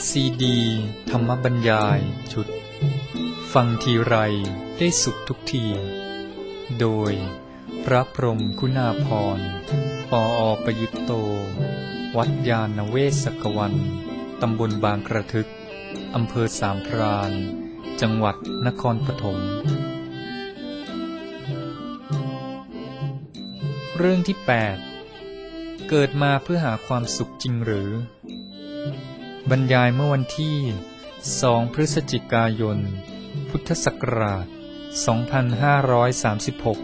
ซีดีธรรมบรรยายชุดฟังทีไรได้สุขทุกทีโดยพระพรหมคุณาภรณ์ปอ.ประยุตโตวัดยาณเวศกวันตำบลบางกระทึกอำเภอสามพรานจังหวัดนครปฐมเรื่องที่ 8 เกิดมาเพื่อหาความสุขจริงหรือบรรยายเมื่อวันที่2พฤศจิกายนพุทธศักราช2536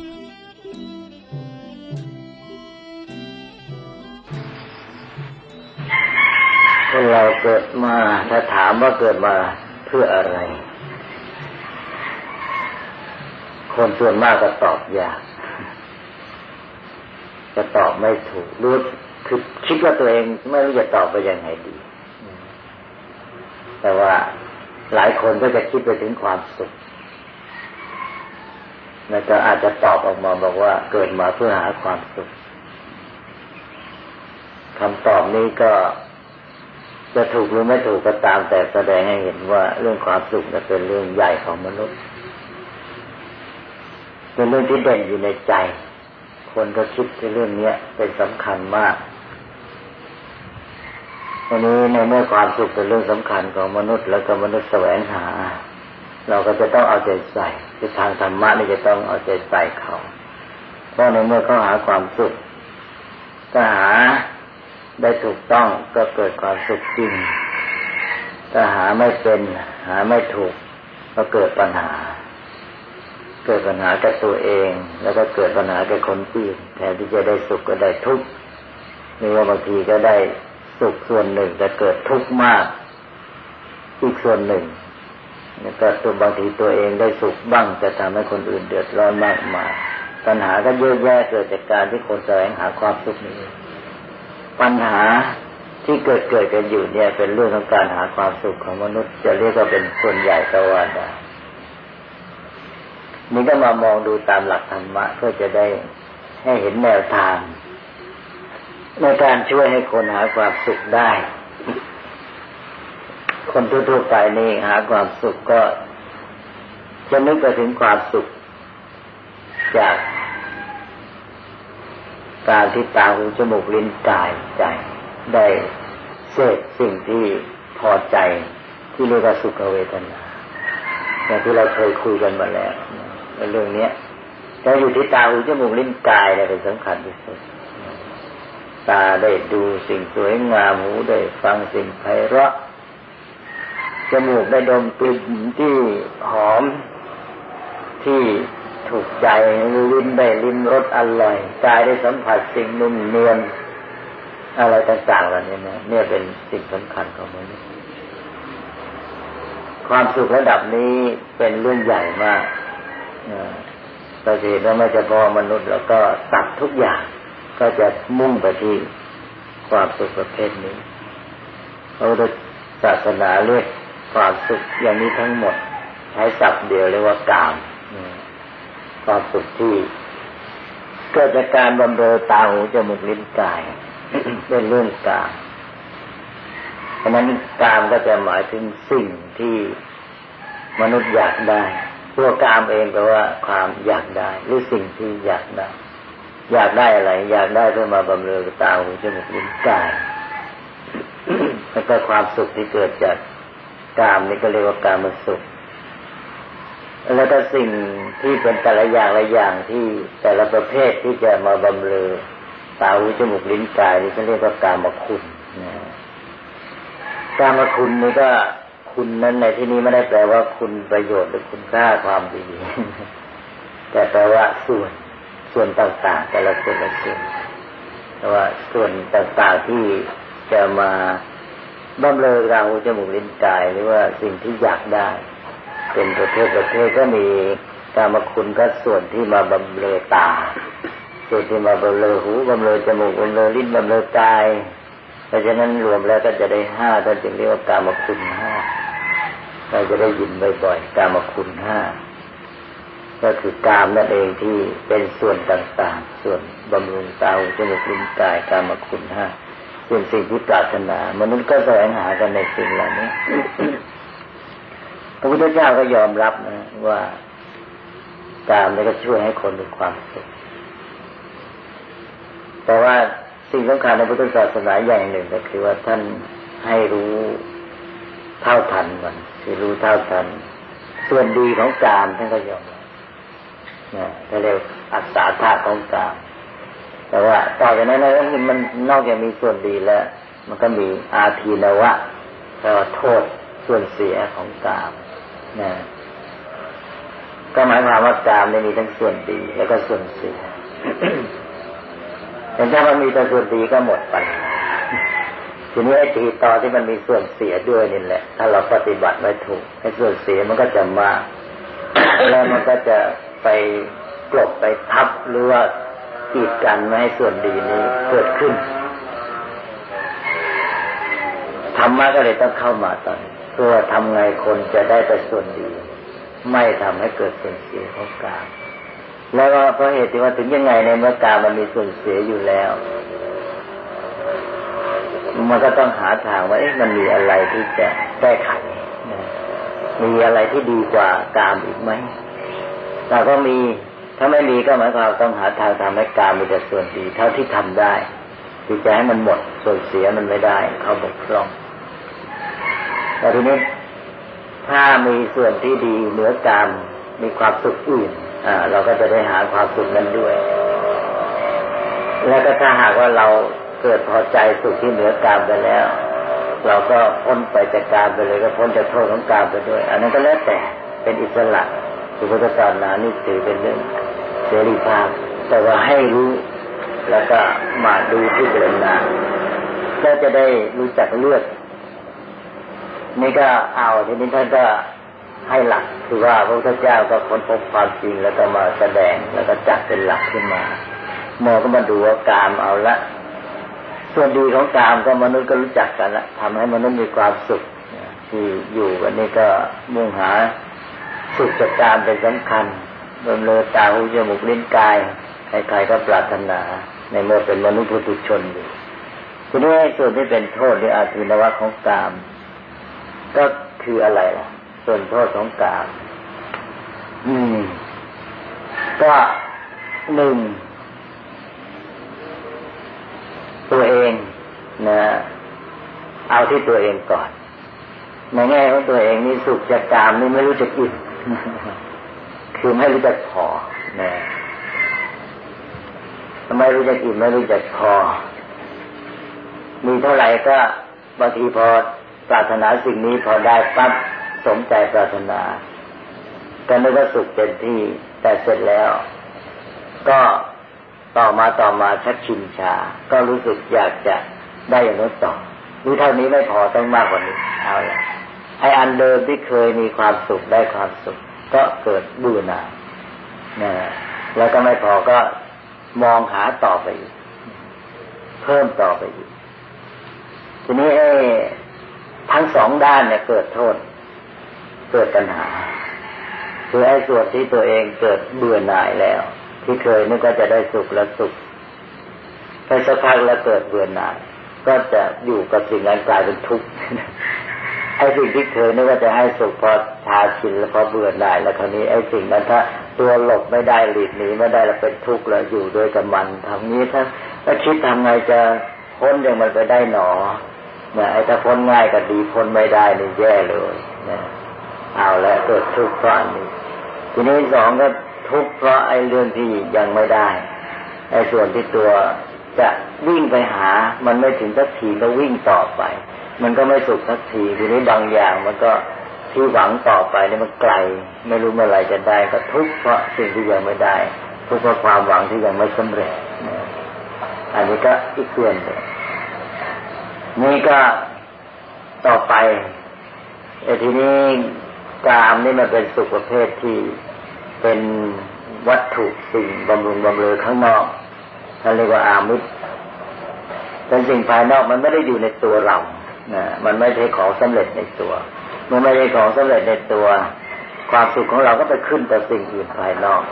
เราเกิดมาถ้าถามว่าเกิดมาเพื่ออะไรคนส่วนมากก็ตอบยากจะตอบไม่ถูกรู้คือคิดว่าตัวเองไม่รู้จะตอบไปยังไงดีแต่ว่าหลายคนก็จะคิดไปถึงความสุขแล้วก็อาจจะตอบออกมาบอกว่าเกิดมาเพื่อหาความสุขคำตอบนี้ก็จะถูกหรือไม่ถูกก็ตามแต่แสดงให้เห็นว่าเรื่องความสุขเป็นเรื่องใหญ่ของมนุษย์เป็นเรื่องที่เด่นอยู่ในใจคนก็คิดในเรื่องนี้เป็นสำคัญมากอันนี้ในเมื่อความสุขเป็นเรื่องสำคัญของมนุษย์แล้วก็มนุษย์แสวงหาเราก็จะต้องเอาใจใส่คือทางธรรมะนี่จะต้องเอาใจใส่เขาเพราะในเมื่อเขาหาความสุขถ้าหาได้ถูกต้องก็เกิดความสุขจริงถ้าหาไม่เป็นหาไม่ถูกก็เกิดปัญหากับตัวเองแล้วก็เกิดปัญหากับคนอื่นแทนที่จะได้สุขก็ได้ทุกข์นี่ว่าบางทีก็ได้สุขส่วนหนึ่งแต่เกิดทุกข์มากอีกส่วนหนึ่งแล้วก็ตัวบางทีตัวเองได้สุขบ้างจะทำให้คนอื่นเดือดร้อนมากมายปัญหาก็เยอะแยะเกิดจากการที่คนแสวงหาความสุขนี้ปัญหาที่เกิดกันอยู่เนี่ยเป็นเรื่องของการหาความสุขของมนุษย์จะเรียกว่าเป็นส่วนใหญ่ก็ว่าได้นี่ก็มามองดูตามหลักธรรมะเพื่อจะได้ให้เห็นแนวทางในการช่วยให้คนหาความสุขได้คนทั่วๆไปนี่หาความสุขก็จะนึกไปถึงความสุขจากการที่ตาหูจมูกลิ้นกายใจได้เสพสิ่งที่พอใจที่เรียกว่าสุขเวทนาอย่างที่เราเคยคุยกันมาแล้วเรื่องนี้แต่อยู่ที่ตาหูจมูกลิ้นกายเนี่ยเป็นสำคัญที่สุดตาได้ดูสิ่งสวยงามหูได้ฟังสิ่งไพเราะจมูกได้ดมกลิ่นที่หอมที่ถูกใจลิ้นได้ลิ้มรสอร่อยกายได้สัมผัสสิ่งนุ่มนวลอะไรต่างๆเหล่านี้เนี่ยเป็นสิ่งสำคัญของมนุษย์ความสุขระดับนี้เป็นเรื่องใหญ่มากเราจะเห็นว่าไม่เฉพาะมนุษย์แล้วก็สัตว์ทุกอย่างก็จะมุ่งไปที่ความสุขประเภทนี้พระพุทธศาสนาเรียกความสุขอย่างนี้ทั้งหมดใช้ศัพท์เดียวเรียกว่ากามความสุขที่เกิดจากการบำเรอตาหูจมูกลิ้นกาย เป็นเรื่องกามเพราะนั้นกามก็จะหมายถึงสิ่งที่มนุษย์อยากได้ตัวกามเองแปลว่าความอยากได้หรือสิ่งที่อยากได้อะไรอยากได้เพื่อมาบำเรอตาหูจมูกลิ้นกายแล้วก็ความสุขที่เกิดจากกามนี่ก็เรียกว่ากามสุขแล้วก็สิ่งที่เป็นแต่ละอย่างที่แต่ละประเภทที่จะมาบำเรอตาหูจมูกลิ้นกายนี่เขาเรียกว่ากามคุณกามคุณนี่ก็คุณนั้นในที่นี้ไม่ได้แปลว่าคุณประโยชน์หรือคุณค่าความดีแต่แปลว่าส่วนต่างๆแต่ละส่วนแต่ว่าส่วนต่างๆที่จะมาบำเรอตาหูจมูกลิ้นกายหรือว่าสิ่งที่อยากได้เป็นประเภทก็มีกามคุณก็ส่วนที่มาบำเรอตาส่วนที่มาบำเรอหูบำเรอจมูกบำเรอลิ้นบำเรอกายเพราะฉะนั้นรวมแล้วก็จะได้5ท่านจึงเรียกว่ากามคุณ5เราจะได้ยินบ่อยๆกามคุณ5ก็คือกามนั่นเองที่เป็นส่วนต่างๆส่วนบำรุงตาหูจมูกลิ้นกายกามคุณ5 เป็นสิ่งที่ปรารถนามนุษย์ก็แสวงหากันในสิ่งเหล่านี้ พระพุทธเจ้าก็ยอมรับนะว่ากามนี่ก็ช่วยให้คนมีความสุขแต่ว่าสิ่งสำคัญในพุทธศาสนาอย่างหนึ่งก็คือว่าท่านให้รู้เท่าทันมันคือรู้เท่าทันส่วนดีของกามท่านก็ยอมรับนะเขาเรียกอัตตาธาตุของกามแต่ว่าต่อจากนั้นมันนอกจากมีส่วนดีแล้วมันก็มีอาทีนวะแปลว่าโทษส่วนเสียของกามนะก็หมายความว่ากามมีทั้งส่วนดีแล้วก็ส่วนเสีย แต่ถ้ามันมีแต่ส่วนดีก็หมดไปทีนี้ไอ้ทีต่อที่มันมีส่วนเสียด้วยนี่แหละถ้าเราปฏิบัติไม่ถูกไอ้ส่วนเสียมันก็จะมาก แล้วมันก็จะไปกลบไปทับหรือว่ากีดกันไม่ให้ส่วนดีนี้เกิดขึ้นธรรมะก็เลยต้องเข้ามาตอนนี้เพื่อทำไงคนจะได้แต่ส่วนดีไม่ทำให้เกิดส่วนเสียของกามแล้วก็เพราะเหตุที่ว่าถึงยังไงในเมื่อกามมันมีส่วนเสียอยู่แล้วมันก็ต้องหาทางว่ามันมีอะไรที่จะแก้ไขมีอะไรที่ดีกว่ากามอีกไหมแต่ก็มีถ้าไม่มีก็หมายความต้องหาทางทำให้กามมีแต่ส่วนดีเท่าที่ทำได้ที่จะให้มันหมดส่วนเสียมันไม่ได้เขาบกพร่องแต่ทีนี้ถ้ามีส่วนที่ดีเหนือกามมีความสุขอื่นเราก็จะได้หาความสุขนั้นด้วยแล้วก็ถ้าหากว่าเราเกิดพอใจสุขที่เหนือกามไปแล้วเราก็พ้นไปจากกามไปเลยก็พ้นจากโทษของกามไปด้วยอันนั้นก็แล้วแต่เป็นอิสระพุทธศาสนานี่ถือเป็นเรื่องเสรีภาพแต่ว่าให้รู้แล้วก็มาดูที่เจริญนาก็จะได้รู้จักเลือกนี่ก็เอาทีนี้ท่านก็ให้หลักคือว่าพระพุทธเจ้าก็ค้นพบความจริงแล้วก็มาแสดงแล้วก็จัดเป็นหลักขึ้นมาหมอก็มาดูว่ากามเอาละส่วนดีของกามก็มนุษย์ก็รู้จักกันละทำให้มนุษย์มีความสุขที่อยู่กันนี่ก็มุ่งหาสุขจากกามเป็นสำคัญบำเรอตาหูจมูกลิ้นกายใครๆก็ปรารถนาในเมื่อเป็นมนุษย์ปุถุชนอยู่ทีนี้ส่วนที่เป็นโทษหรืออาทินวะของกามก็คืออะไรล่ะส่วนโทษของกามก็หนึ่งตัวเองนะเอาที่ตัวเองก่อนในแง่ของตัวเองนี่สุขจากกามนี่ไม่รู้จักอิ่มคือไม่รู้จักพอนะไม่รู้จักอิ่มไม่รู้จักพอมีเท่าไหร่ก็บางทีพอปรารถนาสิ่งนี้พอได้ปั๊บสมใจปรารถนาก็นึกว่าสุขเต็มที่แต่เสร็จแล้วก็ต่อมาชักชินชาก็รู้สึกอยากจะได้อย่างนั้นต่อรู้เท่านี้ไม่พอต้องมากกว่านี้เอาละไอ้อันเดิมที่เคยมีความสุขได้ความสุขก็เกิดเบื่อหน่ายนะแล้วก็ไม่พอก็มองหาต่อไปอีกเพิ่มต่อไปอีกทีนี้ทั้งสองด้านเนี่ยเกิดโทษเกิดปัญหาคือไอ้ส่วนที่ตัวเองเกิดเบื่อหน่ายแล้วที่เคยนึกว่าจะได้สุขแล้วสุขไปสักพักแล้วเกิดเบื่อหน่ายก็จะอยู่กับสิ่งนั้นกลายเป็นทุกข์ไอ้สิ่งที่เคยนึกว่าจะให้สุขพอชาชินแล้วพอเบื่อหน่ายแล้วคราวนี้ไอ้สิ่งนั้นถ้าตัวหลบไม่ได้หลีกหนีไม่ได้แล้วเป็นทุกข์แล้วอยู่ด้วยกับมันทำนี้ถ้าคิดทำไงจะพ้นอย่างมันไปได้หนอเนี่ยไอ้ถ้าพ้นง่ายก็ดีพ้นไม่ได้นี่แย่เลยเนี่ยเอาแล้วเกิดทุกข์เพราะอันนี้ทีนี้สองก็ทุกข์เพราะไอ้เรื่องที่ยังไม่ได้ไอ้ส่วนที่ตัวจะวิ่งไปหามันไม่ถึงสักทีก็วิ่งต่อไปมันก็ไม่สุขสักทีทีนี้บางอย่างมันก็ที่หวังต่อไปนี่มันไกลไม่รู้เมื่อไหร่จะได้ก็ทุกข์เพราะสิ่งที่ยังไม่ได้ทุกข์เพราะความหวังที่ยังไม่สำเร็จอันนี้ก็อีกส่วนหนึ่งนี่ก็ต่อไปทีนี้กามนี่มันเป็นสุขประเภทที่เป็นวัตถุสิ่งบำรุงบำเรอข้างนอกท่านเรียกว่าอามิสเป็นสิ่งภายนอกมันไม่ได้อยู่ในตัวเรามันไม่ใช่ของสำเร็จในตัวเมื่อไม่ใช่ของสำเร็จในตัวความสุขของเราก็ไปขึ้นแต่สิ่งอื่นภายนอก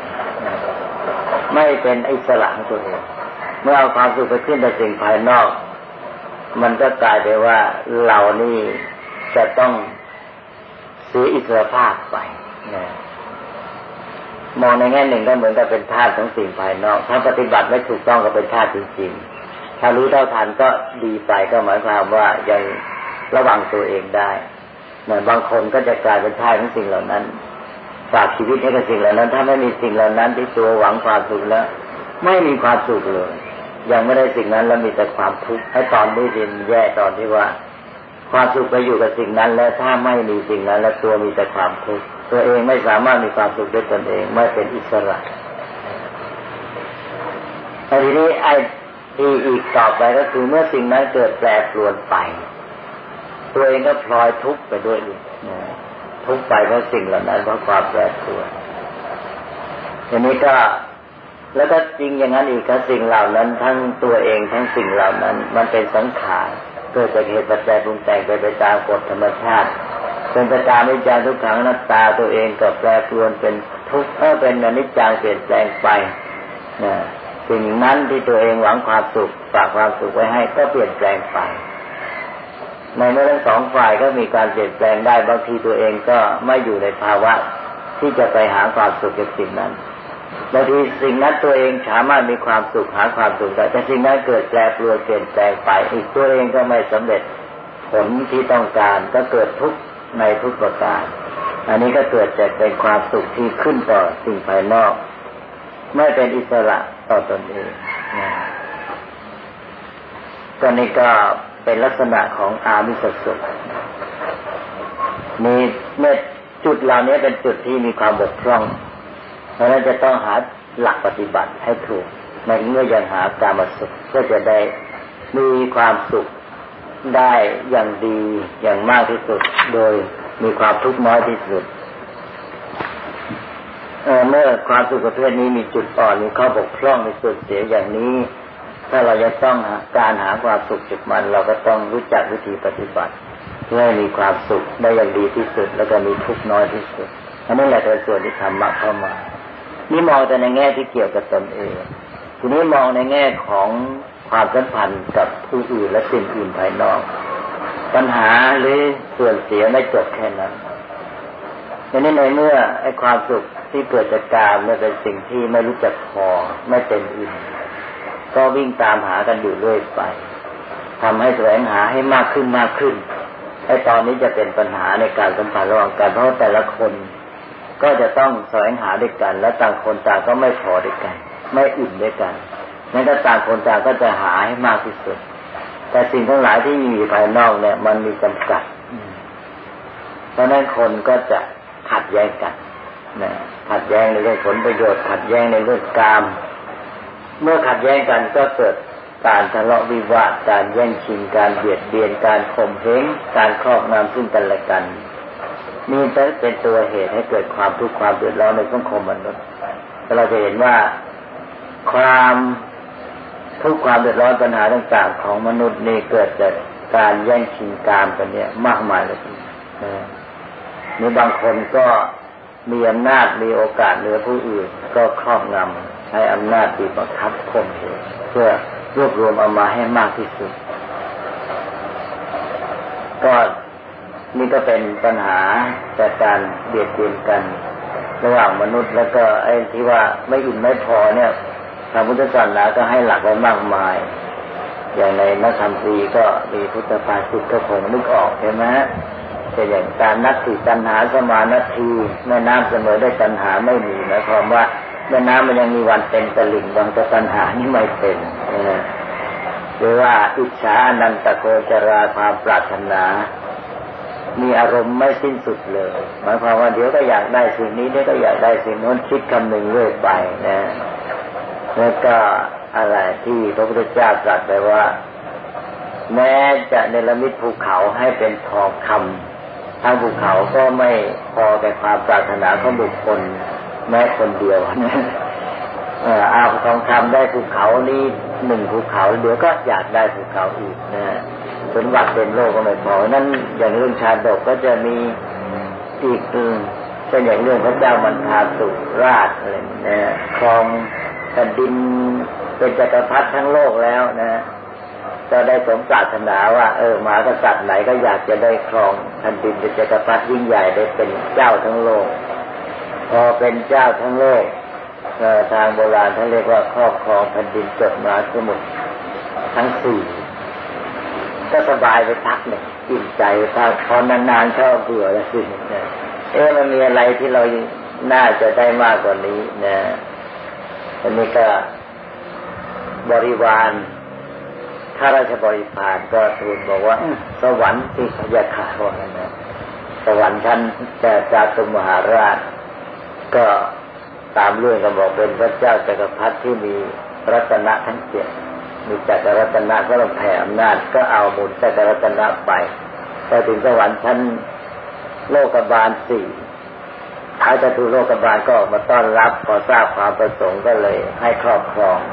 ไม่เป็นอิสระของตัวเองเมื่อเอาความสุขไปขึ้นแต่สิ่งภายนอกมันก็กลายไปว่าเรานี่จะต้องเสียอิสรภาพไปนะมองในแง่หนึ่งก็เหมือนกับเป็นทาสของสิ่งภายนอกถ้าปฏิบัติไม่ถูกต้องก็เป็นทาสจริงๆถ้ารู้เท่าทันก็ดีไปก็หมายความว่ายังระวังตัวเองได้นะบางคนก็จะกลายเป็นทาสของสิ่งเหล่านั้นฝากชีวิตให้กับสิ่งเหล่านั้นถ้าไม่มีสิ่งเหล่านั้นที่ตัวหวังความสุขแล้วไม่มีความสุขเลยยังไม่ได้สิ่งนั้นแล้วมีแต่ความทุกข์ให้ตอนนี้ดินแย่ตอนที่ว่าความสุขไปอยู่กับสิ่งนั้นแล้วถ้าไม่มีสิ่งนั้นแล้วตัวมีแต่ความทุกข์ตัวเองไม่สามารถมีความสุขด้วยตนเองไม่เป็นอิสระทีนี้ไอ้ที่อีกต่อไปก็คือเมื่อสิ่งนั้นเกิดแปรปรวนไปตัวเองก็พลอยทุกข์ไปด้วยอีกทุกข์ไปเพราะสิ่งเหล่านั้นเพราะความแปรปรวนทีนี้ก็แล้วก็จริงอย่างนั้นอีกก็สิ่งเหล่านั้นทั้งตัวเองทั้งสิ่งเหล่านั้นมันเป็นสังขารเกิดจากเหตุปัจจัยปรุงแต่งไปตามกฎธรรมชาติเป็นไปตามอนิจจังทุกขังอนัตตาตัวเองก็แปรปรวนเป็นทุกข์เป็นอนิจจังเปลี่ยนแปลงไปสิ่งนั้นที่ตัวเองหวังความสุขฝากความสุขไว้ให้ก็เปลี่ยนแปลงไปในเมื่อทั้งสองฝ่ายก็มีการเปลี่ยนแปลงได้บางทีตัวเองก็ไม่อยู่ในภาวะที่จะไปหาความสุขจากสิ่งนั้นบางทีสิ่งนั้นตัวเองสามารถมีความสุขหาความสุขได้แต่สิ่งนั้นเกิดแปรปรวนเปลี่ยนแปลงไปอีกตัวเองก็ไม่สำเร็จผลที่ต้องการก็เกิดทุกข์ในทุกประการอันนี้ก็เกิดจากเป็นความสุขที่ขึ้นต่อสิ่งภายนอกไม่เป็นอิสระต่อตนเองก็นี่ก็เป็นลักษณะของอามิสสุขมีเมื่อจุดเหล่านี้เป็นจุดที่มีความบกพร่องเพราะฉะนั้นจะต้องหาหลักปฏิบัติให้ถูกในเมื่อยังหากามสุขก็จะได้มีความสุขได้อย่างดีอย่างมากที่สุดโดยมีความทุกข์น้อยที่สุดเมื่อความสุขประเภทนี้มีจุดอ่อนมีข้อบกพร่องมีส่วนเสียอย่างนี้ถ้าเราจะต้องการหาความสุขจากมันเราก็ต้องรู้จักวิธีปฏิบัติเพื่อให้มีความสุขได้อย่างดีที่สุดแล้วก็มีทุกข์น้อยที่สุดอันนี้แหละเป็นส่วนที่ธรรมะเข้ามานี่มองแต่ในแง่ที่เกี่ยวกับตนเองทีนี้มองในแง่ของความสัมพันธ์กับผู้อื่นและสิ่งอื่นภายนอกปัญหาหรือส่วนเสียไม่จบแค่นั้นทีนี้ในเมื่อไอ้ความสุขที่เกิดจากกามเนี่ยเป็นสิ่งที่ไม่รู้จักพอไม่เต็มอิ่มก็วิ่งตามหากันอยู่เรื่อยไปทำให้แสวงหาให้มากขึ้นมากขึ้นไอ้ตอนนี้จะเป็นปัญหาในการสัมพันธ์ระหว่างกันเพราะแต่ละคนก็จะต้องแสวงหาด้วยกันและต่างคนต่างก็ไม่พอด้วยกันไม่อิ่มด้วยกันงั้นก็ต่างคนต่างก็จะหาให้มากที่สุดแต่สิ่งทั้งหลายที่มีอยู่ภายนอกเนี่ยมันมีจำกัดเพราะนั้นคนก็จะขัดแย้งกันขัดแย้งในเรื่องผลประโยชน์ขัดแย้งในเรื่องกามเมื่อขัดแย้งกันก็เกิดการทะเลาะวิวาทการแย่งชิงการเบียดเบียนการข่มเหงการครอบงำซึ่งกันและกันนี่เป็นตัวเหตุให้เกิดความทุกข์ความเดือดร้อนในสังคมมนุษย์เราจะเห็นว่าความทุกข์ความเดือดร้อนปัญหาต่างๆของมนุษย์นี่เกิดจากการแย่งชิงกามกันเนี่ยมากมายเลยนี่บางคนก็มีอำนาจมีโอกาสเหนือผู้อื่นก็ครอบงำใช้อำนาจบีบบังคับข่มเหงเพื่อรวบรวมเอามาให้มากที่สุดก็นี่ก็เป็นปัญหาจากการเบียดเบียนกันระหว่างมนุษย์แล้วก็ไอ้ที่ว่าไม่อิ่มไม่พอเนี่ยทางพุทธศาสนาก็ให้หลักไว้มากมายอย่างในนักธรรมตรีก็มีพุทธภาษิตก็คงนึกออกใช่ไหมเป็นอย่างการนัตถิตัณหาสมานัตถีแม่น้ำเสมอได้ตัณหาไม่มีหมายความว่าแม่น้ำมันยังมีวันเต็มตลิ่งบางแต่ตัณหานี่ไม่เป็นหรือว่าอิจฉาอนันตโกจราความปรารถนามีอารมณ์ไม่สิ้นสุดเลยหมายความว่าเดี๋ยวก็อยากได้สิ่งนี้เดี๋ยวก็อยากได้สิ่งโน้นคิดคำนึงเรื่อยไปนะแล้วก็อะไรที่พระพุทธเจ้าตรัสไปว่าแม้จะเนรมิตภูเขาให้เป็นทองคำทางภูเขาก็ไม่พอแก่ความปรารถนาของบุคคลแม้คนเดียวนะเอาทองคำได้ภูเขานี้1ภูเขาเดี๋ยวก็อยากได้ภูเขาอีกนะสมบัติเป็นโลกก็ไม่พอนั้นอย่างเรื่องชาดกก็จะมีอีกเป็นอย่างเรื่องพระเจ้ามันทาสุราชอะไรนะครองแผ่นดินเป็นจักรพรรดิทั้งโลกแล้วนะแก็ได้สมปรารถนาว่ามหากษัตริย์ไหนก็อยากจะได้ครองแผ่นดินเป็นจักรพรรดิยิ่งใหญ่ได้เป็นเจ้าทั้งโลกพอเป็นเจ้าทั้งโลกทางโบราณท่านเรียกว่าครอบครองแผ่นดินจดมหาสมุทรทั้งสี่ก็สบายไปพักหนึ่งอิ่มใจพักพอนานๆเข้าเบื่อแล้วสิมันมีอะไรที่เราน่าจะได้มากกว่านี้นะอันนี้ก็บริวารข้าราชบริพารก็ทูลบอกว่าสวรรค์ที่พยาคาว่านะสวรรค์ชั้นแต่จาตุมหาราชก็ตามเรื่องก็บอกเป็นพระเจ้าจักรพรรดิที่มีรัตนะทั้งเจ็ดมีจักรรัตนะก็ต้องแผ่อำนาจก็เอามูลจักรรัตนะไปถึงสวรรค์ชั้นโลกบาลสี่ท้ายจตุโลกบาลก็ออกมาต้อนรับพอทราบความประสงค์ก็เลยให้ครอบครอง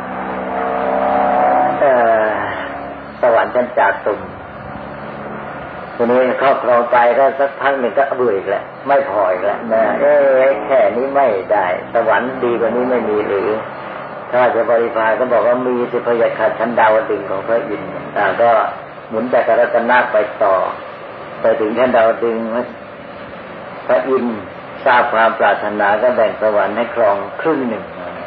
สวรรค์ชั้นจาตุมทีนี้ครอบครองไปก็สักพักหนึ่งก็เบื่ออีกแล้วไม่พออีกแล้วนะแค่นี้ไม่ได้สวรรค์ดีกว่านี้ไม่มีหรือถ้าจะบริพารก็บอกว่ามีสิพยาคาชั้นดาวดึงส์ของพระอินทร์ก็หมุนจักรรัตนะไปต่อไปถึงชั้นดาวดึงส์พระอินทร์ทราบความปรารถนาก็แบ่งสวรรค์ให้ครองครึ่งหนึ่ง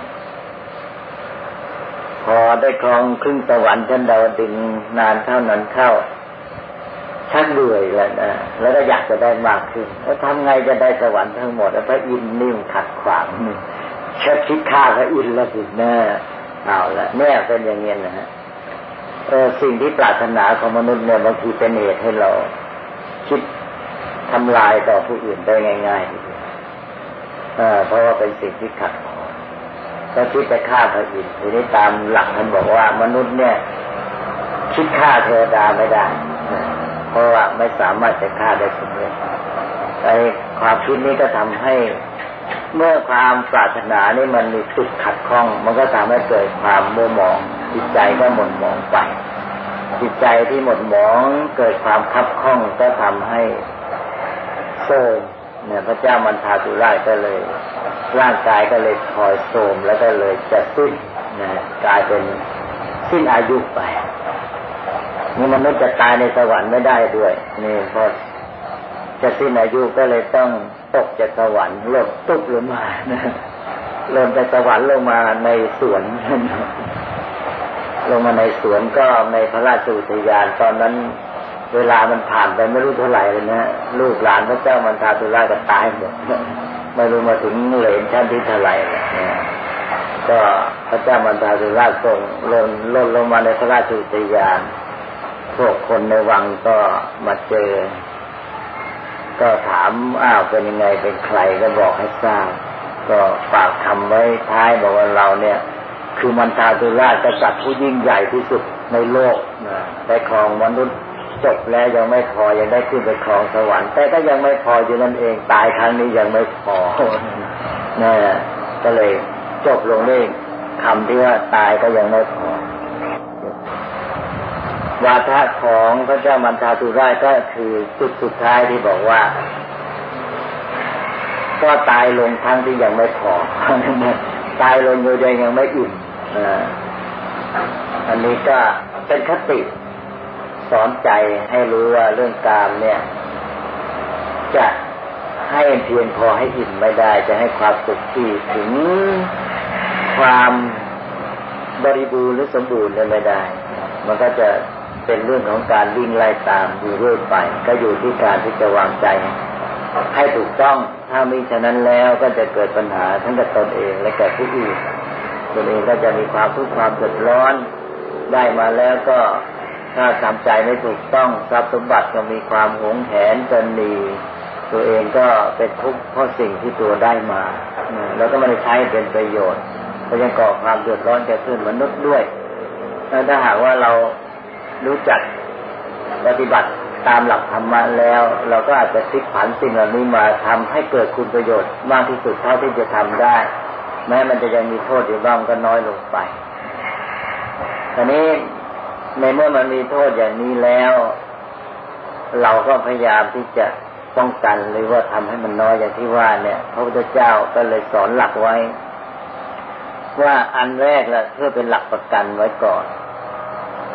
พอได้ครองครึ่งสวรรค์ชั้นดาวดึงส์นานเท่านั้นเข้าชักเบื่อแล้วนะแล้วก็อยากจะได้มากขึ้นแล้วทำไงจะได้สวรรค์ทั้งหมดแล้วพระอินทร์นิ่งขัดขวางคิดฆ่าพระอินทร์แล้วสินะเอาละเนี่ยเป็นอย่างเงี้ยนะฮะสิ่งที่ปรารถนาของมนุษย์เนี่ยบางทีเป็นเหตุให้เราคิดทำลายต่อผู้อื่นได้ง่ายๆเพราะว่าเป็นสิ่งที่ขัดก็คิดจะฆ่าพระอินทร์ทีนี้ตามหลักท่านบอกว่ามนุษย์เนี่ยคิดฆ่าเทวดาไม่ได้เพราะว่าไม่สามารถจะฆ่าได้สำเร็จไอ้ความคิดนี้ก็ทำให้เมื่อความปรารถนานี่มันมีจุดขัดข้องมันก็ทำให้เกิดความมัวหมองจิตใจก็หม่นหมองไปจิตใจที่หม่นหมองเกิดความคับข้องก็ทำให้โทรมเนี่ยพระเจ้ามันทาตุราชก็เลยร่างกายก็เลยคอยโทรมแล้วก็เลยจะสิ้นกลายเป็นสิ้นอายุไปนี่มนุษย์จะตายในสวรรค์ไม่ได้ด้วยนี่พอจะสิ้นอายุก็เลยต้องตกจากสวรรค์ลงตุ๊บลงมาลงจากสวรรค์ลงมาในสวนลงมาในสวนก็ในพระราชอุทยานตอนนั้นเวลามันผ่านไปไม่รู้เท่าไหร่เลยนะลูกหลานพระเจ้ามันทาตุราชก็ตายหมดไม่รู้มาถึงเหลนชั้นที่เท่าไหร่ก็พระเจ้ามันทาตุราชส่งล่นลงมาในพระราชอุทยานพวกคนในวังก็มาเจอก็ถามเป็นยังไงเป็นใครก็บอกให้ทราบก็ฝากคำไว้ท้ายบอกว่าเราเนี่ยคือมันทาตุราชกษัตริย์ผู้ยิ่งใหญ่ที่สุดในโลกได้ครองมนุษย์จบแล้วยังไม่พอยังได้ขึ้นไปครองสวรรค์แต่ก็ยังไม่พออยู่นั่นเองตายครั้งนี้ยังไม่พอก็เลยจบลงด้วยคำที่ว่าตายก็ยังไม่พอวาทะของพระเจ้ามันทาตุราชก็คือจุดสุดท้ายที่บอกว่าก็ตายลงทั้งที่ยังไม่พอตายลงโดยยังไม่อิ่มอันนี้ก็เป็นคติสอนใจให้รู้ว่าเรื่องกามเนี่ยจะให้เพียงพอให้อิ่มไม่ได้จะให้ความสุขที่ถึงความบริบูรณ์หรือสมบูรณ์ไม่ได้มันก็จะเป็นเรื่องของการวิ่งไล่ตามอยู่เรื่อยไปก็อยู่ที่การที่จะวางใจให้ถูกต้องถ้ามิฉะนั้นแล้วก็จะเกิดปัญหาทั้งกับตนเองและแก่ผู้อื่นตนเองก็จะมีความทุกข์ความเดือดร้อนได้มาแล้วก็ถ้าทำใจไม่ถูกต้องทรัพย์สมบัติก็มีความหวงแหนจนมีตัวเองก็เป็นทุกข์เพราะสิ่งที่ตัวได้มาแล้วก็ไม่ได้ใช้เป็นประโยชน์ก็ยังก่อความเดือดร้อนแก่เพื่อนมนุษย์ด้วยถ้าหากว่าเรารู้จักปฏิบัติตามหลักธรรมะแล้วเราก็อาจจะพลิกผันสิ่งเหล่านี้มาทำให้เกิดคุณประโยชน์มากที่สุดเท่าที่จะทำได้แม้มันจะยังมีโทษอยู่บ้างก็น้อยลงไปทีนี้ในเมื่อมันมีโทษอย่างนี้แล้วเราก็พยายามที่จะป้องกันหรือว่าทำให้มันน้อยอย่างที่ว่าเนี่ยพระพุทธเจ้าก็เลยสอนหลักไว้ว่าอันแรกละเพื่อเป็นหลักประกันไว้ก่อน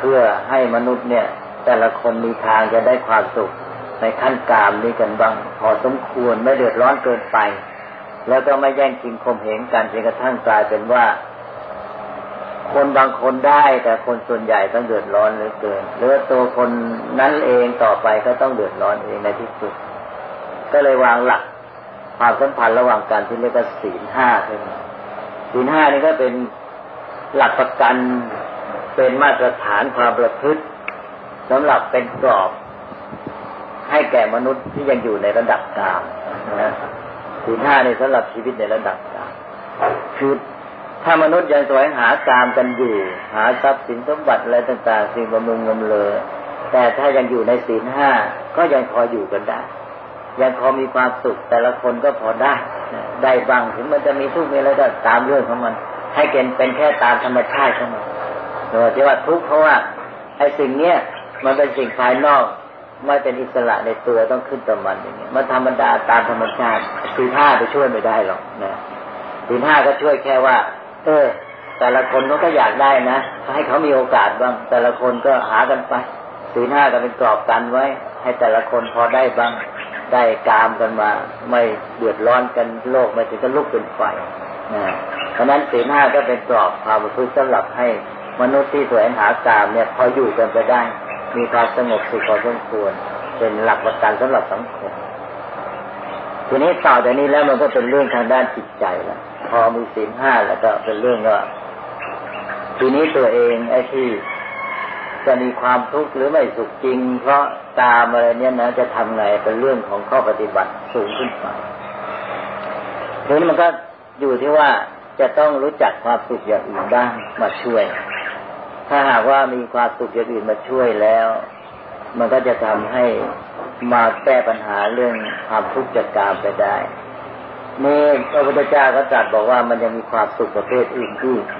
พื่อให้มนุษย์เนี่ยแต่ละคนมีทางจะได้ความสุขในขั้นกามนี้กันบ้างพอสมควรไม่เดือดร้อนเกินไปแล้วก็ไม่แย่งชิงข่มเหงกันจนกระทั่งกลายเป็นว่าคนบางคนได้แต่คนส่วนใหญ่ต้องเดือดร้อนเหลือเกินหรือตัวคนนั้นเองต่อไปก็ต้องเดือดร้อนเองในที่สุดก็เลยวางหลักความสัมพันธ์ระหว่างกันที่เรียกว่าศีลห้าขึ้นมาศีลห้านี่ก็เป็นหลักประกันเป็นมาตรฐานความประพฤติสำหรับเป็นกรอบให้แก่มนุษย์ที่ยังอยู่ในระดับกลางนะศีลห้านี่สำหรับชีวิตในระดับกลางคือถ้ามนุษย์ยังแสวงหากามกันอยู่หาทรัพย์สินสมบัติอะไรต่างๆสิ่งบำรุงเงินเลยแต่ถ้ายังอยู่ในศีลห้าก็ยังพออยู่กันได้ยังพอมีความสุขแต่ละคนก็พอได้บ้างถึงมันจะมีทุกข์มีอะไรก็ตามเรื่องของมันให้เป็นแค่ตามธรรมชาติของมันที่ว่าทุกข์เพราะว่าไอ้สิ่งเนี้ยมันเป็นสิ่งภายนอกไม่เป็นอิสระในตัวต้องขึ้นกับมันอย่างเงี้ยมันธรรมดาตามธรรมชาติศีลห้าไปช่วยไม่ได้หรอกนะศีลห้าก็ช่วยแค่ว่าแต่ละคนเขาก็อยากได้นะให้เขามีโอกาสบ้างแต่ละคนก็หากันไปศีลห้าก็เป็นกรอบกันไว้ให้แต่ละคนพอได้บ้างได้กามกันมาไม่เดือดร้อนกันโลกไม่ถึงกับลุกเป็นไฟนะเพราะนั้นศีลห้าก็เป็นกรอบความประพฤติสำหรับให้มนุษย์ที่แสวงหากามเนี่ยพออยู่กันไปได้มีความสงบสุขพอสมควรเป็นหลักประกันสำหรับสังคมทีนี้ต่อจากนี้แล้วมันก็เป็นเรื่องทางด้านจิตใจแล้วพอมีศีลห้าแล้วก็เป็นเรื่องว่าทีนี้ตัวเองไอ้ที่จะมีความทุกข์หรือไม่สุขจริงเพราะตามอะไรเนี่ยนะจะทำไงเป็นเรื่องของข้อปฏิบัติสูงขึ้นไปทีนี้มันก็อยู่ที่ว่าจะต้องรู้จักความสุขอย่างอื่นบ้างมาช่วยถ้าหากว่ามีความสุขอย่างอื่นมาช่วยแล้วมันก็จะทำให้มาแก้ปัญหาเรื่องความทุกข์จากกามไปได้นี่พระพุทธเจ้าก็ตรัสบอกว่ามันยังมีความสุขประเภทอื่นอีก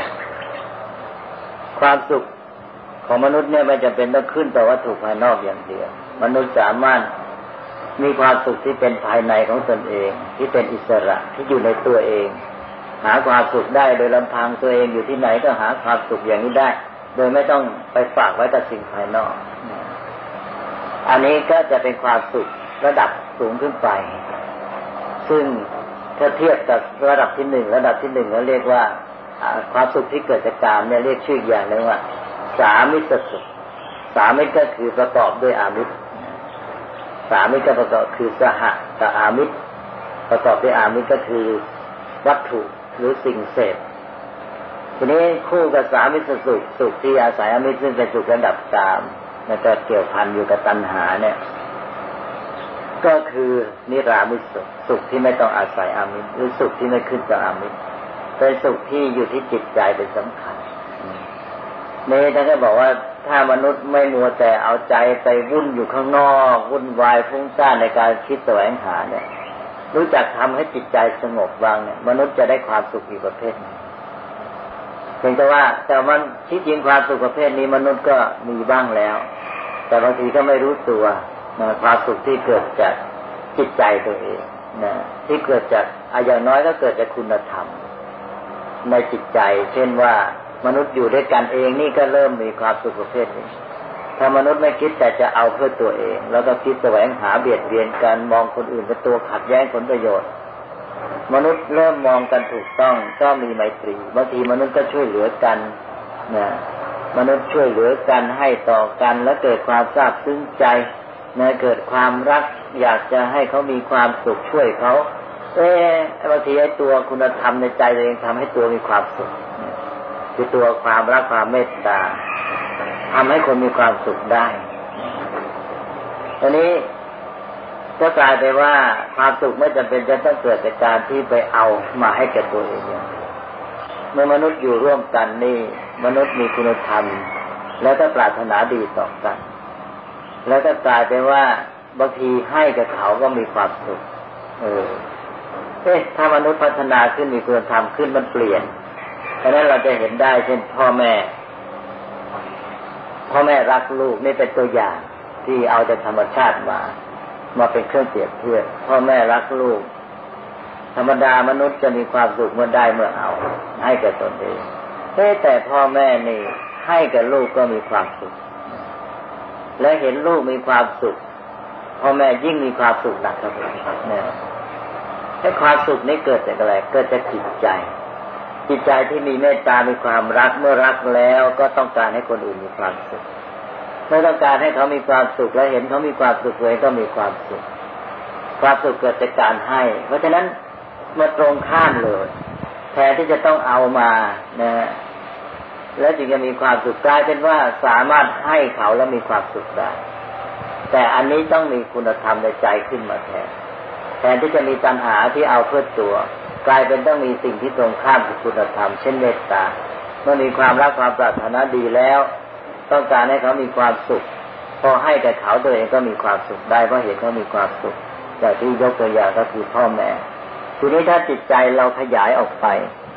ความสุขของมนุษย์เนี่ยไม่จำเป็นต้องขึ้นต่อวัตถุภายนอกอย่างเดียวมนุษย์สามารถมีความสุขที่เป็นภายในของตนเองที่เป็นอิสระที่อยู่ในตัวเองหาความสุขได้โดยลำพังตัวเองอยู่ที่ไหนก็หาความสุขอย่างนี้ได้โดยไม่ต้องไปฝากไว้กับสิ่งภายนอกอันนี้ก็จะเป็นความสุขระดับสูงขึ้นไปซึ่งถ้าเทียบกับระดับที่หนึ่งระดับที่หนึ่งเราเรียกว่าความสุขที่เกิดจากกามเนี่ยเรียกชื่ออย่างหนึ่งว่าสามิตรสุขสามิตรก็คือประกอบด้วยอามิตรสามิตรก็ประกอบคือสหะกับอามิตรประกอบด้วยอามิตรก็คือวัตถุหรือสิ่งเสพทีนี้คู่กับสามิตรสุขสุขที่อาศัยอามิตรซึ่งเป็นสุขระดับกามแล้วก็เกี่ยวพันอยู่กับตัณหาเนี่ยก็คือนิรามิตรสุขที่ไม่ต้องอาศัยอามิตรหรือสุขที่ไม่ขึ้นจากอามิตรเป็นสุขที่อยู่ที่จิตใจเป็นสำคัญนี่ท่านก็บอกว่าถ้ามนุษย์ไม่มัวแต่เอาใจไปวุ่นอยู่ข้างนอกวุ่นวายฟุ้งซ่านในการคิดแสวงหาเนี่ยรู้จักทำให้จิตใจสงบบ้างเนี่ยมนุษย์จะได้ความสุขอีกประเภทนึงเพียงแต่ว่าแต่มันที่จริงความสุขประเภทนี้มนุษย์ก็มีบ้างแล้วแต่บางทีก็ไม่รู้ตัวความสุขที่เกิดจากจิตใจตัวเองนะที่เกิดจากอย่างน้อยก็เกิดจากคุณธรรมในจิตใจเช่นว่ามนุษย์อยู่ด้วยกันเองนี่ก็เริ่มมีความสุขประเภทนี้ถ้ามนุษย์ไม่คิดแต่จะเอาเพื่อตัวเองแล้วก็คิดแสวงหาเบียดเบียนกันมองคนอื่นเป็นตัวขัดแย้งผลประโยชน์มนุษย์เริ่มมองกันถูกต้องก็มีไมตรีบางทีมนุษย์ก็ช่วยเหลือกันนะมนุษย์ช่วยเหลือกันให้ต่อกันแล้วเกิดความซาบซึ้งใจนะเกิดความรักอยากจะให้เขามีความสุขช่วยเขาบางทีไอ้ตัวคุณธรรมในใจตัวเองทำให้ตัวมีความสุขคือตัวความรักความเมตตาทำให้คนมีความสุขได้ตอนนี้ก็กลายไปว่าความสุขไม่จำเป็นจะต้องเกิดจากการที่ไปเอามาให้แก่ตัวเองเมื่อมนุษย์อยู่ร่วมกันนี่มนุษย์มีคุณธรรมแล้วก็ปรารถนาดีต่อกันแล้วก็กลายไปว่าบางทีให้กับเขาก็มีความสุขถ้ามนุษย์พัฒนาขึ้นมีคุณธรรมขึ้นมันเปลี่ยนเพราะนั้นเราจะเห็นได้เช่นพ่อแม่รักลูกนี่เป็นตัวอย่างที่เอาจากธรรมชาติมาเป็นเครื่องเปรียบเทียบพ่อแม่รักลูกธรรมดามนุษย์จะมีความสุขเมื่อได้เมื่อเอาให้แก่ตนเองแต่พ่อแม่นี่ให้กับลูกก็มีความสุขและเห็นลูกมีความสุขพ่อแม่ยิ่งมีความสุขหนักครับเนี่ยให้ความสุขนี้เกิดจากอะไรเกิดจากจิตใจที่มีเมตตามีความรักเมื่อรักแล้วก็ต้องการให้คนอื่นมีความสุขเมื่อต้องการให้เขามีความสุขและเห็นเขามีความสุขเลยก็มีความสุขความสุขเกิดจากการให้เพราะฉะนั้นมาตรงข้ามเลยแทนที่จะต้องเอามานะแล้วจึงจะมีความสุขกลายเป็นว่าสามารถให้เขาแล้วมีความสุขได้แต่อันนี้ต้องมีคุณธรรมในใจขึ้นมาแทนที่จะมีตัณหาที่เอาเพื่อตัวกลายเป็นต้องมีสิ่งที่ตรงข้ามกับคุณธรรมเช่นเมตตาเมื่อมีความรักความปรารถนาดีแล้วต้องการให้เขามีความสุขพอให้แต่เขาตัวเองก็มีความสุขได้เพราะเห็นเขามีความสุขอย่างที่ยกตัวอย่างก็คือพ่อแม่ทีนี้ถ้าจิตใจเราขยายออกไป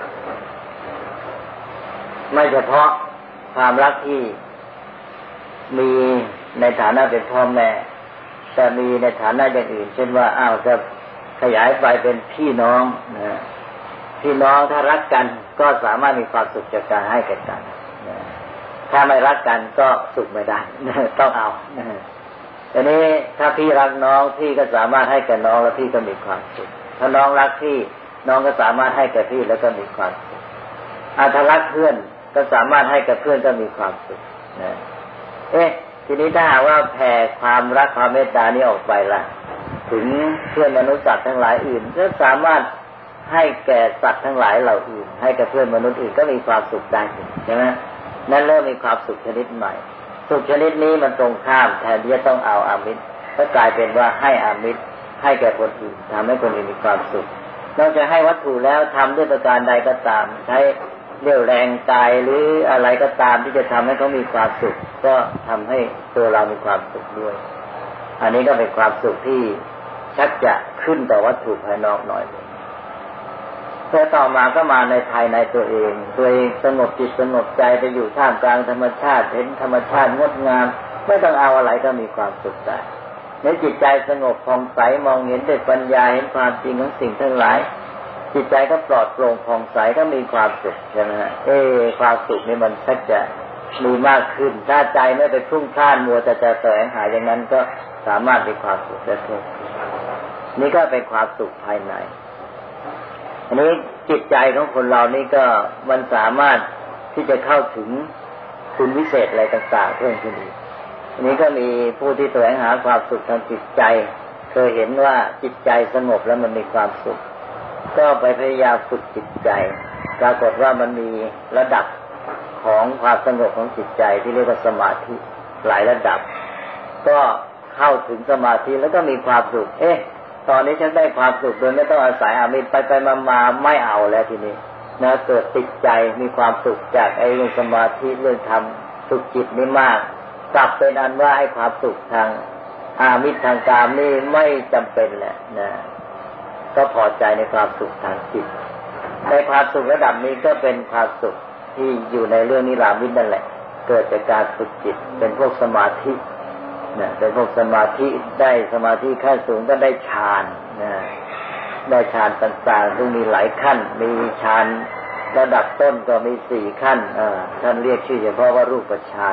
ไม่เฉพาะความรักที่มีในฐานะเป็นพ่อแม่แต่มีในฐานะอย่างอื่นเช่นว่าจะขยายไปเป็นพี่น้องนะพี่น้องถ้ารักกันก็สามารถมีความสุขจากการให้กันนะถ้าไม่รักกันก็สุขไม่ได้ต้องเอาทีนี้ถ้าพี่รักน้องพี่ก็สามารถให้กับน้องแล้วพี่ก็มีความสุขถ้าน้องรักพี่น้องก็สามารถให้กับพี่แล้วก็มีความสุขถ้ารักเพื่อนก็สามารถให้กับเพื่อนก็มีความสุขนะทีนี้ถ้าหากว่าแผ่ความรักความเมตตานี้ออกไปล่ะถึงเพื่อนมนุษย์สัตว์ทั้งหลายอื่นก็สามารถให้แก่สัตว์ทั้งหลายเหล่าอื่นให้กับเพื่อนมนุษย์อื่นก็มีความสุขได้ใช่ไหมนั่นเริ่มมีความสุขชนิดใหม่สุขชนิดนี้มันตรงข้ามแทนที่จะต้องเอาอามิตรก็กลายเป็นว่าให้อามิตรให้แก่คนอื่นทำให้คนอื่นมีความสุขนอกจากให้วัตถุแล้วทำด้วยประการใดก็ตามใช้เรี่ยวแรงกายหรืออะไรก็ตามที่จะทำให้เขามีความสุขก็ทำให้ตัวเรามีความสุขด้วยอันนี้ก็เป็นความสุขที่ชักจะขึ้นต่อวัตถุภายนอกหน่อยเพื่อต่อมาก็มาในภายในตัวเองสงบจิตสงบใจไปอยู่ท่ามกลางธรรมชาติเห็นธรรมชาติงดงามไม่ต้องเอาอะไรก็มีความสุขได้ในจิตใจสงบผ่องใสมองเห็นด้วยปัญญาเห็นความจริงของสิ่งทั้งหลายจิตใจก็ปลอดโปร่งผ่องใสก็มีความสุขใช่ไหมฮะความสุขนี่มันชักจะมีมากขึ้นถ้าใจไม่ไปพลุ่งพล่านมัวแต่จะแสวงหาอย่างนั้นก็สามารถมีความสุขได้เพิ่มขึ้นนี่ก็เป็นความสุขภายในอันนี้จิตใจของคนเรานี่ก็มันสามารถที่จะเข้าถึงคุณวิเศษอะไรต่างๆเพิ่มขึ้นอีกอันนี้ก็มีผู้ที่แสวงหาความสุขทางจิตใจเคยเห็นว่าจิตใจสงบแล้วมันมีความสุขก็ไปพยายามฝึกจิตใจปรากฏว่ามันมีระดับของความสงบของจิตใจที่เรียกว่าสมาธิหลายระดับก็เข้าถึงสมาธิแล้วก็มีความสุขตอนนี้ฉันได้ความสุขโดยไม่ต้องอาศัยอามิตรไปมาไม่เอาแล้วทีนี้นะเกิดติดใจมีความสุขจากเรื่องสมาธิเรื่องธรรมสุขจิตนี่มากกลับเป็นอันว่าไอ้ความสุขทางอามิตรทางกามนี่ไม่จำเป็นแหละนะก็พอใจในความสุขทางจิตในความสุขระดับนี้ก็เป็นความสุขที่อยู่ในเรื่องนิรามิตนั่นแหละเกิดจากการฝึกจิตเป็นพวกสมาธินะเป็นพวกสมาธิได้สมาธิขั้นสูงก็ได้ฌานนะได้ฌานต่างๆซึ่งมีหลายขั้นมีฌานระดับต้นก็มี4ขั้นท่านเรียกชื่อเฉพาะว่ารูปฌาน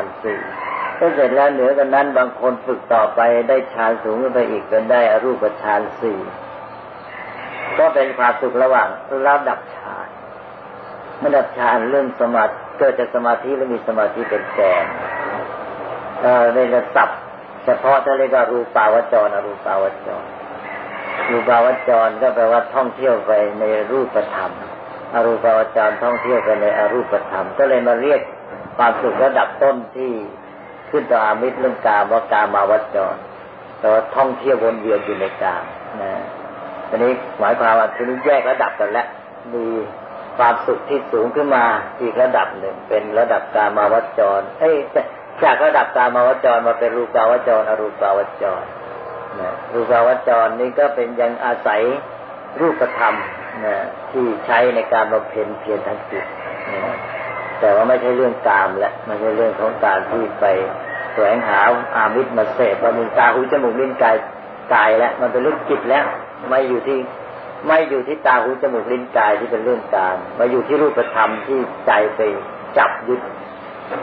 4ก็เสร็จแล้วเหนือกันนั้นบางคนฝึกต่อไปได้ฌานสูงขึ้นไปอีกเป็นได้อรูปฌาน4ก็เป็นความสุขระหว่างระดับฌานระดับฌานเรื่องสมาธิเกิดจากสมาธิและมีสมาธิเป็นแกนในระดับเฉพาะถ้าเรียกว่ารูปาวจรอรูปาวจรรูปาวจรก็แปลว่าท่องเที่ยวไปในรูปธรรมอรูปาวจรท่องเที่ยวไปในอรูปธรรมก็เลยมาเรียกความสุขระดับต้นที่ขึ้นต่ออามิตรเรื่องกามว่ากามาวจรแต่ว่าท่องเที่ยววนเวียนอยู่ในกามนะทีนี้หมายความว่าทีนี้แยกระดับกันแล้วมีความสุขที่สูงขึ้นมาอีกระดับหนึ่งเป็นระดับกามาวจรจากระดับกามาวจรมาเป็นรูปาวจรอรูปาวจรนะรูปาวจรนี่ก็เป็นยังอาศัยรูปธรรมนะที่ใช้ในการบำเพ็ญเพียรทางจิตนะแต่ว่าไม่ใช่เรื่องกามและไม่ใช่เรื่องของการที่ไปแสวงหาอามิตรมาเสพว่ามีตาหูจมูกลิ้นกายแล้วมันเป็นเรื่องจิตแล้วไม่อยู่ที่ตาหูจมูกลิ้นกายที่เป็นเรื่องกามมาอยู่ที่รูปธรรมที่ใจไปจับยึด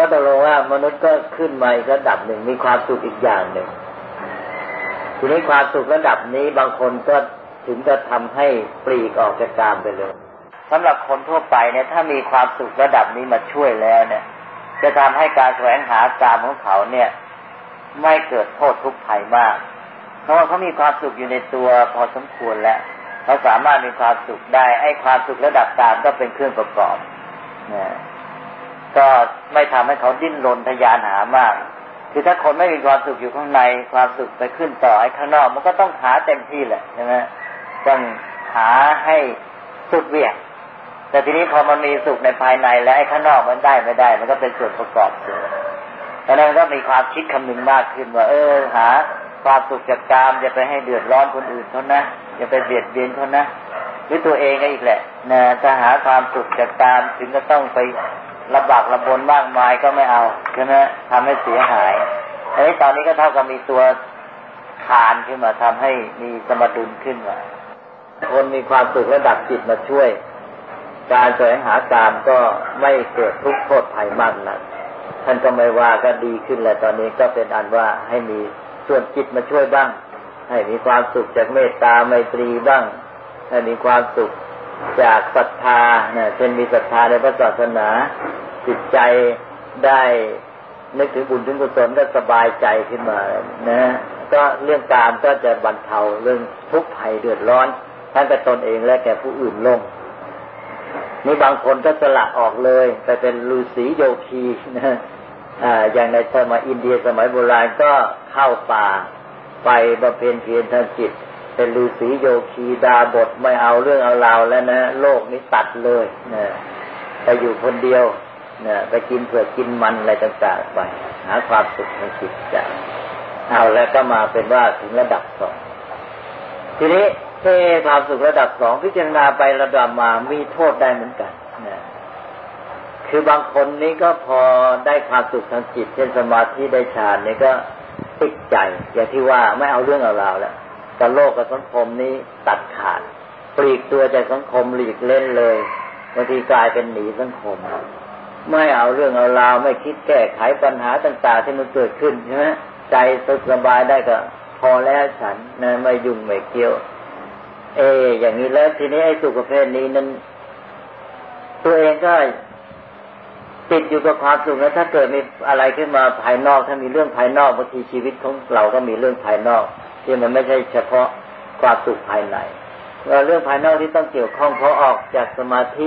ก็ตกลงว่ามนุษย์ก็ขึ้นมาอีกระดับหนึ่งมีความสุขอีกอย่างหนึ่งทีนี้ความสุขระดับนี้บางคนก็ถึงจะทำให้ปลีกออกจากกามไปเลยสำหรับคนทั่วไปเนี่ยถ้ามีความสุขระดับนี้มาช่วยแล้วเนี่ยจะทำให้การแสวงหากามของเขาเนี่ยไม่เกิดโทษทุกข์ภัยมากเพราะว่าเขามีความสุขอยู่ในตัวพอสมควรแล้วเขาสามารถมีความสุขได้ไอ้ความสุขระดับกามก็เป็นเครื่องประกอบนะก็ไม่ทำให้เขาดิ้นรนทะยานหามากคือถ้าคนไม่มีความสุขอยู่ข้างในความสุขไปขึ้นต่อไอ้ข้างนอกมันก็ต้องหาเต็มที่แหละใช่ไหมต้องหาให้สุดเหวี่ยงแต่ทีนี้พอมันมีสุขในภายในแล้วไอ้ข้างนอกมันได้ไม่ได้มันก็เป็นส่วนประกอบส่วนตอนนั้นก็มีความคิดคำนึงมากขึ้นว่าหาความสุขจากกามอย่าไปให้เดือดร้อนคนอื่นเขานะอย่าไปเบียดเบียนเขานะหรือตัวเองก็อีกแหละนะถ้าหาความสุขจากกามถึงก็ต้องไปลำบากลำบนมากมายก็ไม่เอาใช่ไหมทำให้เสียหายอันนี้ตอนนี้ก็เท่ากับมีตัวคานขึ้นมาทำให้มีสมดุลขึ้นมาคนมีความสุขระดับจิตมาช่วยการแสวงหากามก็ไม่เกิดทุกข์โทษภัยมากนักท่านก็ไม่ว่าก็ดีขึ้นแล้วตอนนี้ก็เป็นอันว่าให้มีส่วนจิตมาช่วยบ้างให้มีความสุขจากเมตตาไมตรีบ้างให้มีความสุขจากศรัทธาเนี่ยเช่นมีศรัทธาในพระศาสนาจิตใจได้นึกถึงบุญถึงกุศลก็สบายใจขึ้นมานะก็เรื่องกามก็จะบรรเทาเรื่องทุกข์ภัยเดือดร้อนทั้งแก่ตนเองและแก่ผู้อื่นลงนี่บางคนก็สละออกเลยไปเป็นฤาษีโยคีนะอย่างในสมัยอินเดียสมัยโบราณก็เข้าป่าไปบำเพ็ญเพียรทางจิตเป็นฤาษีโยคีดาบทไม่เอาเรื่องเอาราวแล้วนะโลกนี้ตัดเลยนะไปอยู่คนเดียวนะไปกินเผือกกินมันอะไรต่างๆไปหาความสุขทางจิตใจเอาแล้วก็มาเป็นว่าถึงระดับสองทีนี้ความสุขระดับสองพิจารณาไประดับมามีโทษได้เหมือนกันนะคือบางคนนี้ก็พอได้ความสุขทางจิตเช่นสมาธิได้ฌานนี่ก็ติดใจอย่างที่ว่าไม่เอาเรื่องเอาราวแล้วกับโลกกับสังคมนี้ตัดขาดปลีกตัวจากสังคมหลีกเล่นเลยบางทีกลายเป็นหนีสังคมไม่เอาเรื่องเอาราวไม่คิดแก้ไขปัญหาต่างๆที่มันเกิดขึ้นใช่ไหมใจสุขสบายได้ก็พอแล้วฉันนะไม่ยุ่งไม่เกี่ยวอย่างนี้แล้วทีนี้ไอ้สุขประเภทนี้นั้นตัวเองก็ติดอยู่กับความสุขแล้วถ้าเกิดมีอะไรขึ้นมาภายนอกถ้ามีเรื่องภายนอกบางทีชีวิตของเราก็มีเรื่องภายนอกที่มันไม่ใช่เฉพาะความสุขภายในเรื่องภายนอกที่ต้องเกี่ยวข้องเพราะออกจากสมาธิ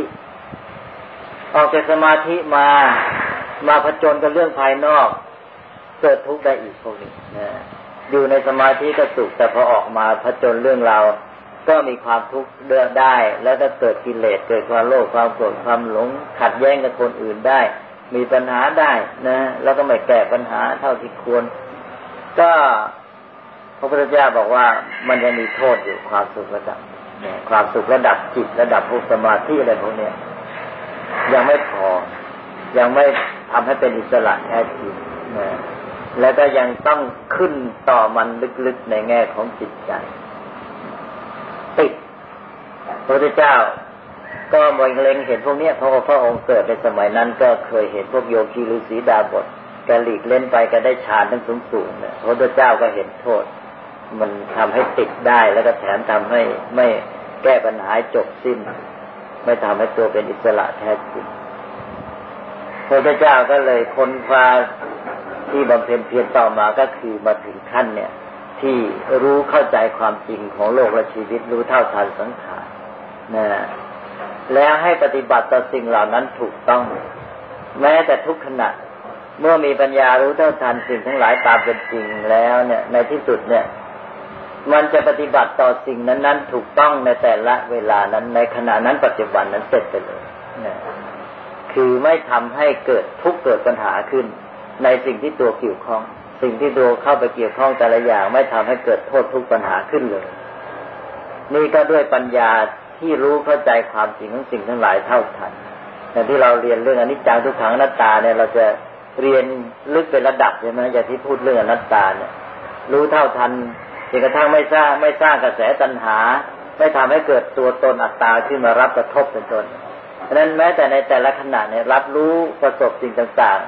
มาผจญกับเรื่องภายนอกเกิดทุกข์ได้อีกพวกนี้นะอยู่ในสมาธิก็สุขแต่พอออกมาผจญเรื่องราวก็มีความทุกข์ได้แล้วก็เกิดกิเลสเกิดความโลภความโกรธความหลงขัดแย้งกับคนอื่นได้มีปัญหาได้นะแล้วก็ไม่แก้ปัญหาเท่าที่ควรก็พระพุทธเจ้าบอกว่ามันจะมีโทษอยู่ความสุขระดับความสุขระดับจิตระดับภูมิสมาธิอะไรพวกนี้ยังไม่พอยังไม่ทำให้เป็นอิสระแท้จริงนะแล้วก็ยังต้องขึ้นต่อมันลึกๆในแง่ของจิตใจติดพระพุทธเจ้าก็มองเล็งเห็นพวกนี้เพราะว่าพระองค์เกิดในสมัยนั้นก็เคยเห็นพวกโยคีฤาษีดาบทแกหลีกเล่นไปก็ได้ฌานทั้งสูงๆเนี่ยพระพุทธเจ้าก็เห็นโทษมันทำให้ติดได้แล้วก็แถมทำให้ไม่แก้ปัญหาจบสิ้นไม่ทำให้ตัวเป็นอิสระแท้จริงพระพุทธเจ้าก็เลยค้นคว้าที่บำเพ็ญเพียรต่อมาก็คือมาถึงขั้นเนี่ยที่รู้เข้าใจความจริงของโลกและชีวิตรู้เท่าทันสังขารนะแล้วให้ปฏิบัติต่อสิ่งเหล่านั้นถูกต้องแม้แต่ทุกขณะเมื่อมีปัญญารู้เท่าทันสิ่งทั้งหลายตามเป็นจริงแล้วเนี่ยในที่สุดเนี่ยมันจะปฏิบัติต่อสิ่งนั้นๆถูกต้องในแต่ละเวลานั้นในขณะนั้นปัจจุบันนั้นเสร็จไปเลยนะคือไม่ทำให้เกิดทุกข์เกิดปัญหาขึ้นในสิ่งที่ตัวเกี่ยวข้องสิ่งที่ตัวเข้าไปเกี่ยวข้องแต่ละอย่างไม่ทำให้เกิดโทษทุกปัญหาขึ้นเลยนี่ก็ด้วยปัญญาที่รู้เข้าใจความจริงของสิ่งทั้งหลายเท่าทันอย่างที่เราเรียนเรื่องอนิจจังทุกขังอนัตตาเนี่ยเราจะเรียนลึกเป็นระดับใช่ไหมอย่างที่พูดเรื่องอนัตตาเนี่ยรู้เท่าทันจนกระทั่งไม่สร้างกระแสตัณหาไม่ทำให้เกิดตัวตนอัตตาขึ้นมารับกระทบเป็นต้นเพราะนั้นแม้แต่ในแต่ละขณะเนี่ยรับรู้ประสบสิ่งต่างๆ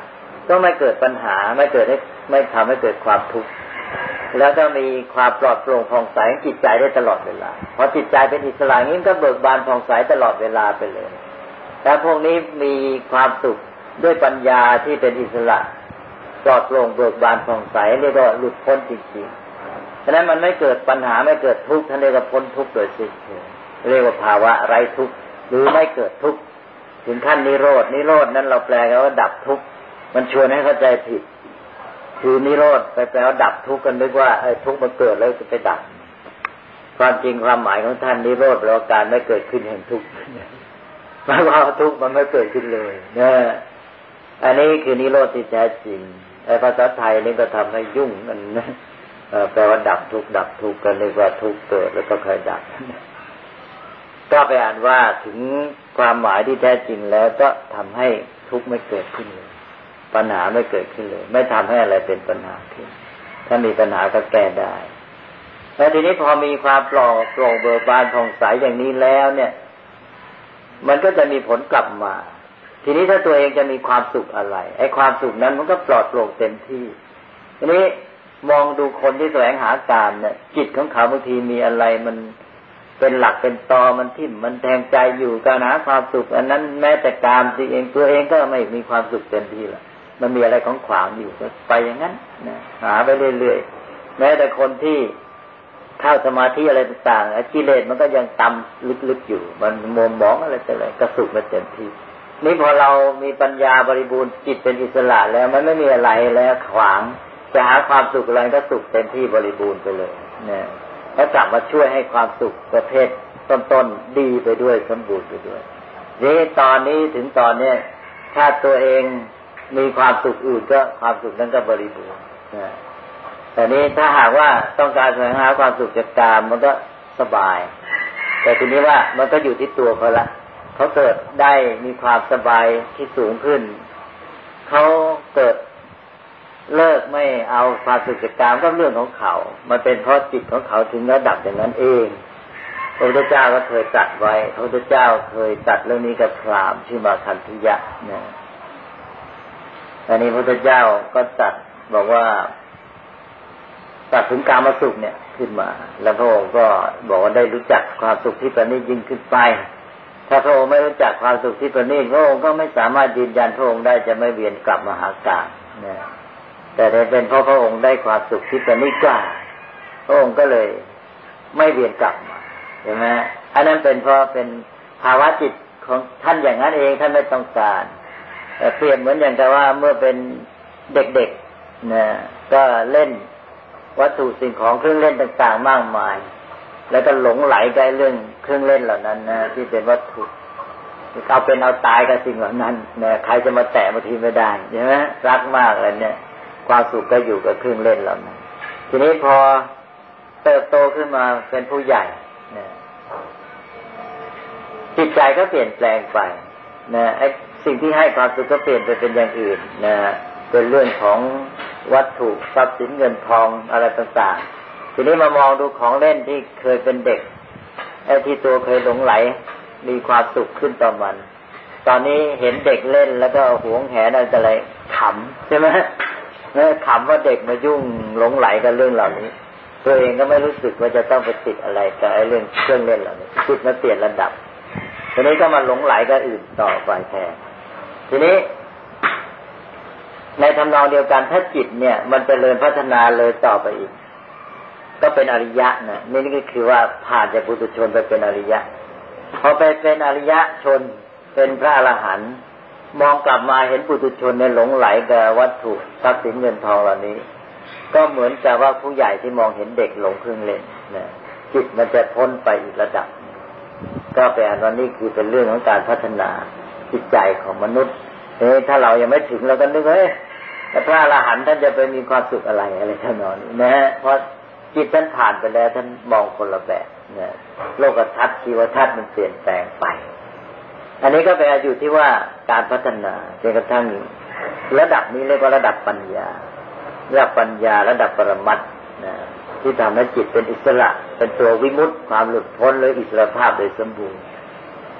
ก็ไม่เกิดปัญหาไม่ทำให้เกิดความทุกข์แล้วก็มีความปลอดโปร่งผ่องใสจิตใจได้ตลอดเวลาพอจิตใจเป็นอิสระนี้ก็เบิกบานผ่องใสตลอดเวลาไปเลยแต่พวกนี้มีความสุขด้วยปัญญาที่เป็นอิสระปลอดโปร่งเบิกบานผ่องใสเรียกว่าหลุดพ้นจริงๆฉะนั้นมันไม่เกิดปัญหาไม่เกิดทุกข์ท่านเรียกว่าพ้นทุกข์โดยสิ้นเชิงเรียกว่าภาวะไร้ทุกข์หรือไม่เกิดทุกข์ถึงขั้นนิโรธนั้นเราแปลกันว่าดับทุกข์มันชวนให้เข้าใจผิดคือนิโรธไปแปลว่าดับทุกข์กันนึกว่าทุกข์มันเกิดแล้วจะไปดับความจริงความหมายของท่านนิโรธแปลว่าการไม่เกิดขึ้นแห่งทุกข์หมายว่าทุกข์มันไม่เกิดขึ้นเลยนะอันนี้คือนิโรธที่แท้จริงภาษาไทยนี่ก็ทำให้ยุ่งกันแปลว่าดับทุกข์กันนึกว่าทุกข์เกิดแล้วก็ค่อยดับก็ไปอ่านว่าถึงความหมายที่แท้จริงแล้วก็ทำให้ทุกข์ไม่เกิดขึ้นเลยปัญหาไม่เกิดขึ้นเลยไม่ทำให้อะไรเป็นปัญหาขึ้นถ้ามีปัญหาก็แก้ได้แล้วทีนี้พอมีความปลอดโปร่งเบิกบานผ่องใสอย่างนี้แล้วเนี่ยมันก็จะมีผลกลับมาทีนี้ถ้าตัวเองจะมีความสุขอะไรไอ้ความสุขนั้นมันก็ปลอดโปร่งเต็มที่ทีนี้มองดูคนที่แสวงหาการเนี่ยจิตของเขาบางทีมีอะไรมันเป็นหลักเป็นตอมันทิ่มมันแทงใจอยู่การหาความสุขอันนั้นแม้แต่กามตัวเองก็ไม่มีความสุขเต็มที่ละมันมีอะไรของขวางอยู่ก็ไปอย่างนั้นนะหาไปเรื่อยๆแม้แต่คนที่เข้าสมาธิอะไรต่างๆกิเลสมันก็ยังตำลึกๆอยู่มันมัวหมองอะไรแต่อะไรก็สุขไม่เต็มที่นี่พอเรามีปัญญาบริบูรณ์จิตเป็นอิสระแล้วมันไม่มีอะไรแล้วขวางจะหาความสุขอะไรก็สุขเต็มที่บริบูรณ์ไปเลยเนี่ยแล้วกลับมาช่วยให้ความสุขประเภทต้นๆดีไปด้วยสมบูรณ์ไปด้วยนี่ตอนนี้ถึงตอนนี้ถ้าตัวเองมีความสุขอื่นก็ความสุขนั้นก็บริบูรณ์แต่นี้ถ้าหากว่าต้องการแสวงหาความสุขจากกามมันก็สบายแต่ทีนี้ว่ามันก็อยู่ที่ตัวเขาละเขาเกิดได้มีความสบายที่สูงขึ้นเขาเกิดเลิกไม่เอาความสุขจากกามก็เรื่องของเขามันเป็นเพราะจิตของเขาถึงระดับอย่างนั้นเองพระพุทธเจ้าก็เคยตรัสไว้พระพุทธเจ้าเคยตรัสเรื่องนี้กับพราหมณ์ชื่อมาคันธุยะเนี่ยอันนี้พระพุทธเจ้าก็ตรัสบอกว่าตรัสถึงกามสุขเนี่ยขึ้นมาแล้วพระองค์ก็บอกว่าได้รู้จักความสุขที่ประณีตยิ่งขึ้นไปถ้าพระองค์ไม่รู้จักความสุขที่ประณีตพระองค์ก็ไม่สามารถยืนยันพระองค์ได้จะไม่เวียนกลับมาหากามเนี่ยแต่เป็นเพราะพระองค์ได้ความสุขที่ประณีตกว่าพระองค์ก็เลยไม่เวียนกลับมาเห็นไหมอันนั้นเป็นเพราะเป็นภาวะจิตของท่านอย่างนั้นเองท่านไม่ต้องการแต่เปรียบเหมือนอย่างแต่ว่าเมื่อเป็นเด็กๆนะก็เล่นวัตถุสิ่งของเครื่องเล่นต่างๆมากมายแล้วก็หลงไหลกับเรื่องเครื่องเล่นเหล่านั้นนะที่เป็นวัตถุเอาเป็นเอาตายกับสิ่งเหล่านั้นนะใครจะมาแตะบางทีไม่ได้ใช่ไหมรักมากเลยเนี่ยความสุขก็อยู่กับเครื่องเล่นเหล่านั้นทีนี้พอเติบโตขึ้นมาเป็นผู้ใหญ่นะจิตใจก็เปลี่ยนแปลงไปนะไอ้สิ่งที่ให้ความสุขก็เปลี่ยนไปเป็นอย่างอื่นนะเป็นเรื่องของวัตถุทรัพย์สินเงินทองอะไรต่างๆทีนี้มามองดูของเล่นที่เคยเป็นเด็กไอ้ที่ตัวเคยหลงไหลมีความสุขขึ้นต่อมันตอนนี้เห็นเด็กเล่นแล้วก็หวงแหนอะไรขำใช่ไหมขำว่าเด็กมายุ่งหลงไหลกับเรื่องเหล่านี้ตัวเองก็ไม่รู้สึกว่าจะต้องไปติดอะไรกับไอ้เรื่องเครื่องเล่นเหล่านี้จิตมันเปลี่ยนระดับทีนี้ก็มาหลงไหลกับอื่นต่อไปแทนทีนี้ในทำนองเดียวกันถ้าจิตเนี่ยมันเจริญพัฒนาเลยต่อไปอีกก็เป็นอริยะนะนี่ก็คือว่าผ่านจากปุถุชนไปเป็นอริยะพอไปเป็นอริยะชนเป็นพระอรหันต์มองกลับมาเห็นปุถุชนในหลงไหลกับวัตถุทรัพย์สินเงินทองเหล่านี้ก็เหมือนกับว่าผู้ใหญ่ที่มองเห็นเด็กหลงเครื่องเล่นนะจิตมันจะพ้นไปอีกระดับก็แปลว่านี่คือเป็นเรื่องของการพัฒนาจิตใจของมนุษย์ถ้าเรายังไม่ถึงเราก็นึกแต่พระอรหันต์ท่านจะไปมีความสุขอะไรทำนองนี้นะฮะเพราะจิตท่านผ่านไปแล้วท่านมองคนละแบบนะโลกทัศน์ชีวทัศน์มันเปลี่ยนแปลงไปอันนี้ก็เป็นอยู่ที่ว่าการพัฒนาจนกระทั่งระดับนี้เรียกว่าระดับปัญญาระดับปรมัตถ์นะที่ทำให้จิตเป็นอิสระเป็นตัววิมุตติความหลุดพ้นหรืออิสรภาพโดยสมบูรณ์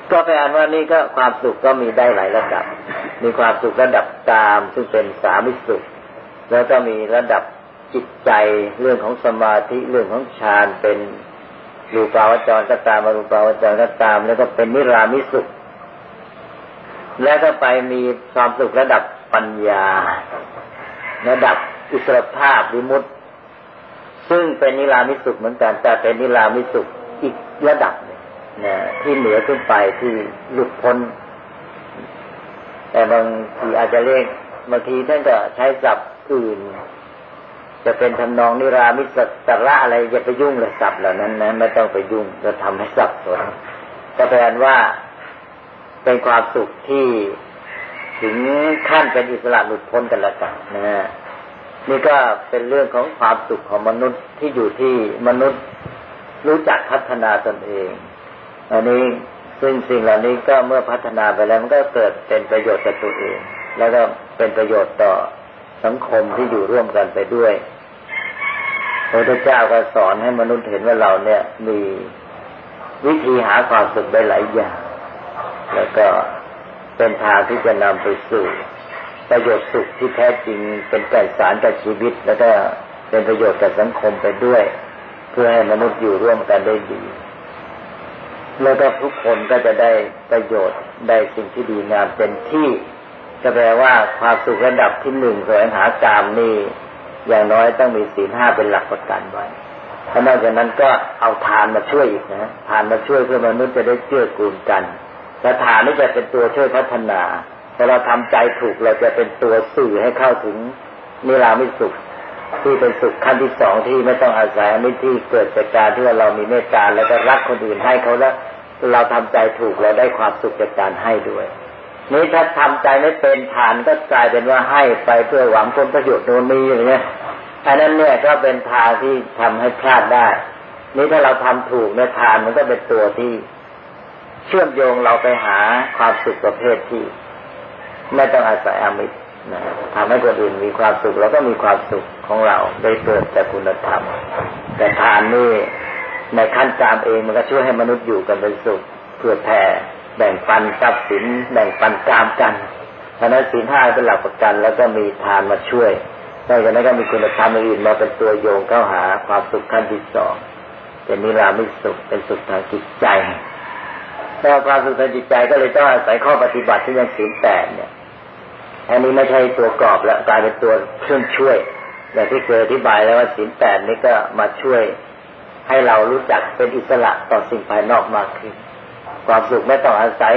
ก็แปลว่านี่ก็ความสุขก็มีได้หลายระดับมีความสุขระดับกามซึ่งเป็นสามิสุขแล้วก็มีระดับจิตใจเรื่องของสมาธิเรื่องของฌานเป็นรูปาวจรก็ตามอรูปาวจรก็ตามแล้วก็เป็นนิรามิสุขแล้วก็ไปมีความสุขระดับปัญญาระดับอิสรภาพวิมุตติซึ่งเป็นนิรามิสุขเหมือนกันแต่เป็นนิรามิสุขอีกระดับนึงนะที่เหนือขึ้นไปที่หลุดพ้นแต่บางทีอาจจะเรียกบางทีท่านก็ใช้ศัพท์อื่นจะเป็นทำนองนิรามิสสระอะไรอย่าไปยุ่งเลยศัพท์เหล่านั้นนะไม่ต้องไปยุ่งจะทำให้สับสนก็แปลว่าเป็นความสุขที่ถึงขั้นเป็นอิสระหลุดพ้นกันแล้วกันนะฮะนี่ก็เป็นเรื่องของความสุขของมนุษย์ที่อยู่ที่มนุษย์รู้จักพัฒนาตนเองอันนี้ซึ่งสิ่งเหล่านี้ก็เมื่อพัฒนาไปแล้วมันก็เกิดเป็นประโยชน์กับตัวเองแล้วก็เป็นประโยชน์ต่อสังคมที่อยู่ร่วมกันไปด้วยพระพุทธเจ้าก็สอนให้มนุษย์เห็นว่าเราเนี่ยมีวิธีหาความสุขได้หลายอย่างแล้วก็เป็นทางที่จะนำไปสู่ประโยชน์สุขที่แท้จริงเป็นไกลสารกับชีวิตแล้วก็เป็นประโยชน์กับสังคมไปด้วยเพื่อให้มนุษย์อยู่ร่วมกันได้ดีแล้วก็ทุกคนก็จะได้ประโยชน์ได้สิ่งที่ดีงามเต็มที่ก็แปลว่าความสุขระดับที่หนึ่งแสวงหากามนี่อย่างน้อยต้องมีศีลห้าเป็นหลักประกันไว้ถ้านอกจากนั้นก็เอาทานมาช่วยอีกนะทานมาช่วยเพื่อมนุษย์จะได้เกื้อกูลกันและทานนี่จะเป็นตัวช่วยพัฒนาถ้าเราทำใจถูกเราจะเป็นตัวสื่อให้เข้าถึงนิรามิสุขที่เป็นสุขขั้นที่สองที่ไม่ต้องอาศัยอันนี้ที่เกิดจากการที่ว่าเรามีเมตตาแล้วก็รักคนอื่นให้เขาแล้วเราทำใจถูกเราได้ความสุขจากการให้ด้วยนี้ถ้าทำใจไม่เป็นทานก็กลายเป็นว่าให้ไปเพื่อหวังผลประโยชน์โน่นนี่อย่างเงี้ยอันนั้นเนี่ยก็เป็นทางที่ทำให้พลาดได้นี้ถ้าเราทำถูกเนี่ยทานมันก็เป็นตัวที่เชื่อมโยงเราไปหาความสุขประเภทที่ไม่ต้องอาศัยอามิตรนะทำให้คนอื่นมีความสุขเราก็มีความสุขของเราได้เกิดจากคุณธรรมแต่ทานนี่ในขั้นกามเองมันก็ช่วยให้มนุษย์อยู่กันเป็นสุขเพื่อแผ่แบ่งปันทรัพย์สินแบ่งปันกามกันเพราะนั้นศีลห้าเป็นหลักประกันแล้วก็มีทานมาช่วยนอกจากนั้นก็มีคุณธรรมอื่นมาเป็นตัวโยงเข้าหาความสุขขั้นที่สองเป็นนิรามิสุขเป็นสุขทางจิตใจแต่ความสุขทางจิตใจก็เลยต้องอาศัยข้อปฏิบัติที่ยังศีลแปดเนี่ยอันนี้ไม่ใช่ตัวกรอบแล้วกลายเป็นตัวเครื่องช่วยอย่างที่เคยอธิบายแล้วว่าศีลแปดนี่ก็มาช่วยให้เรารู้จักเป็นอิสระต่อสิ่งภายนอกมากขึ้นความสุขไม่ต้องอาศัย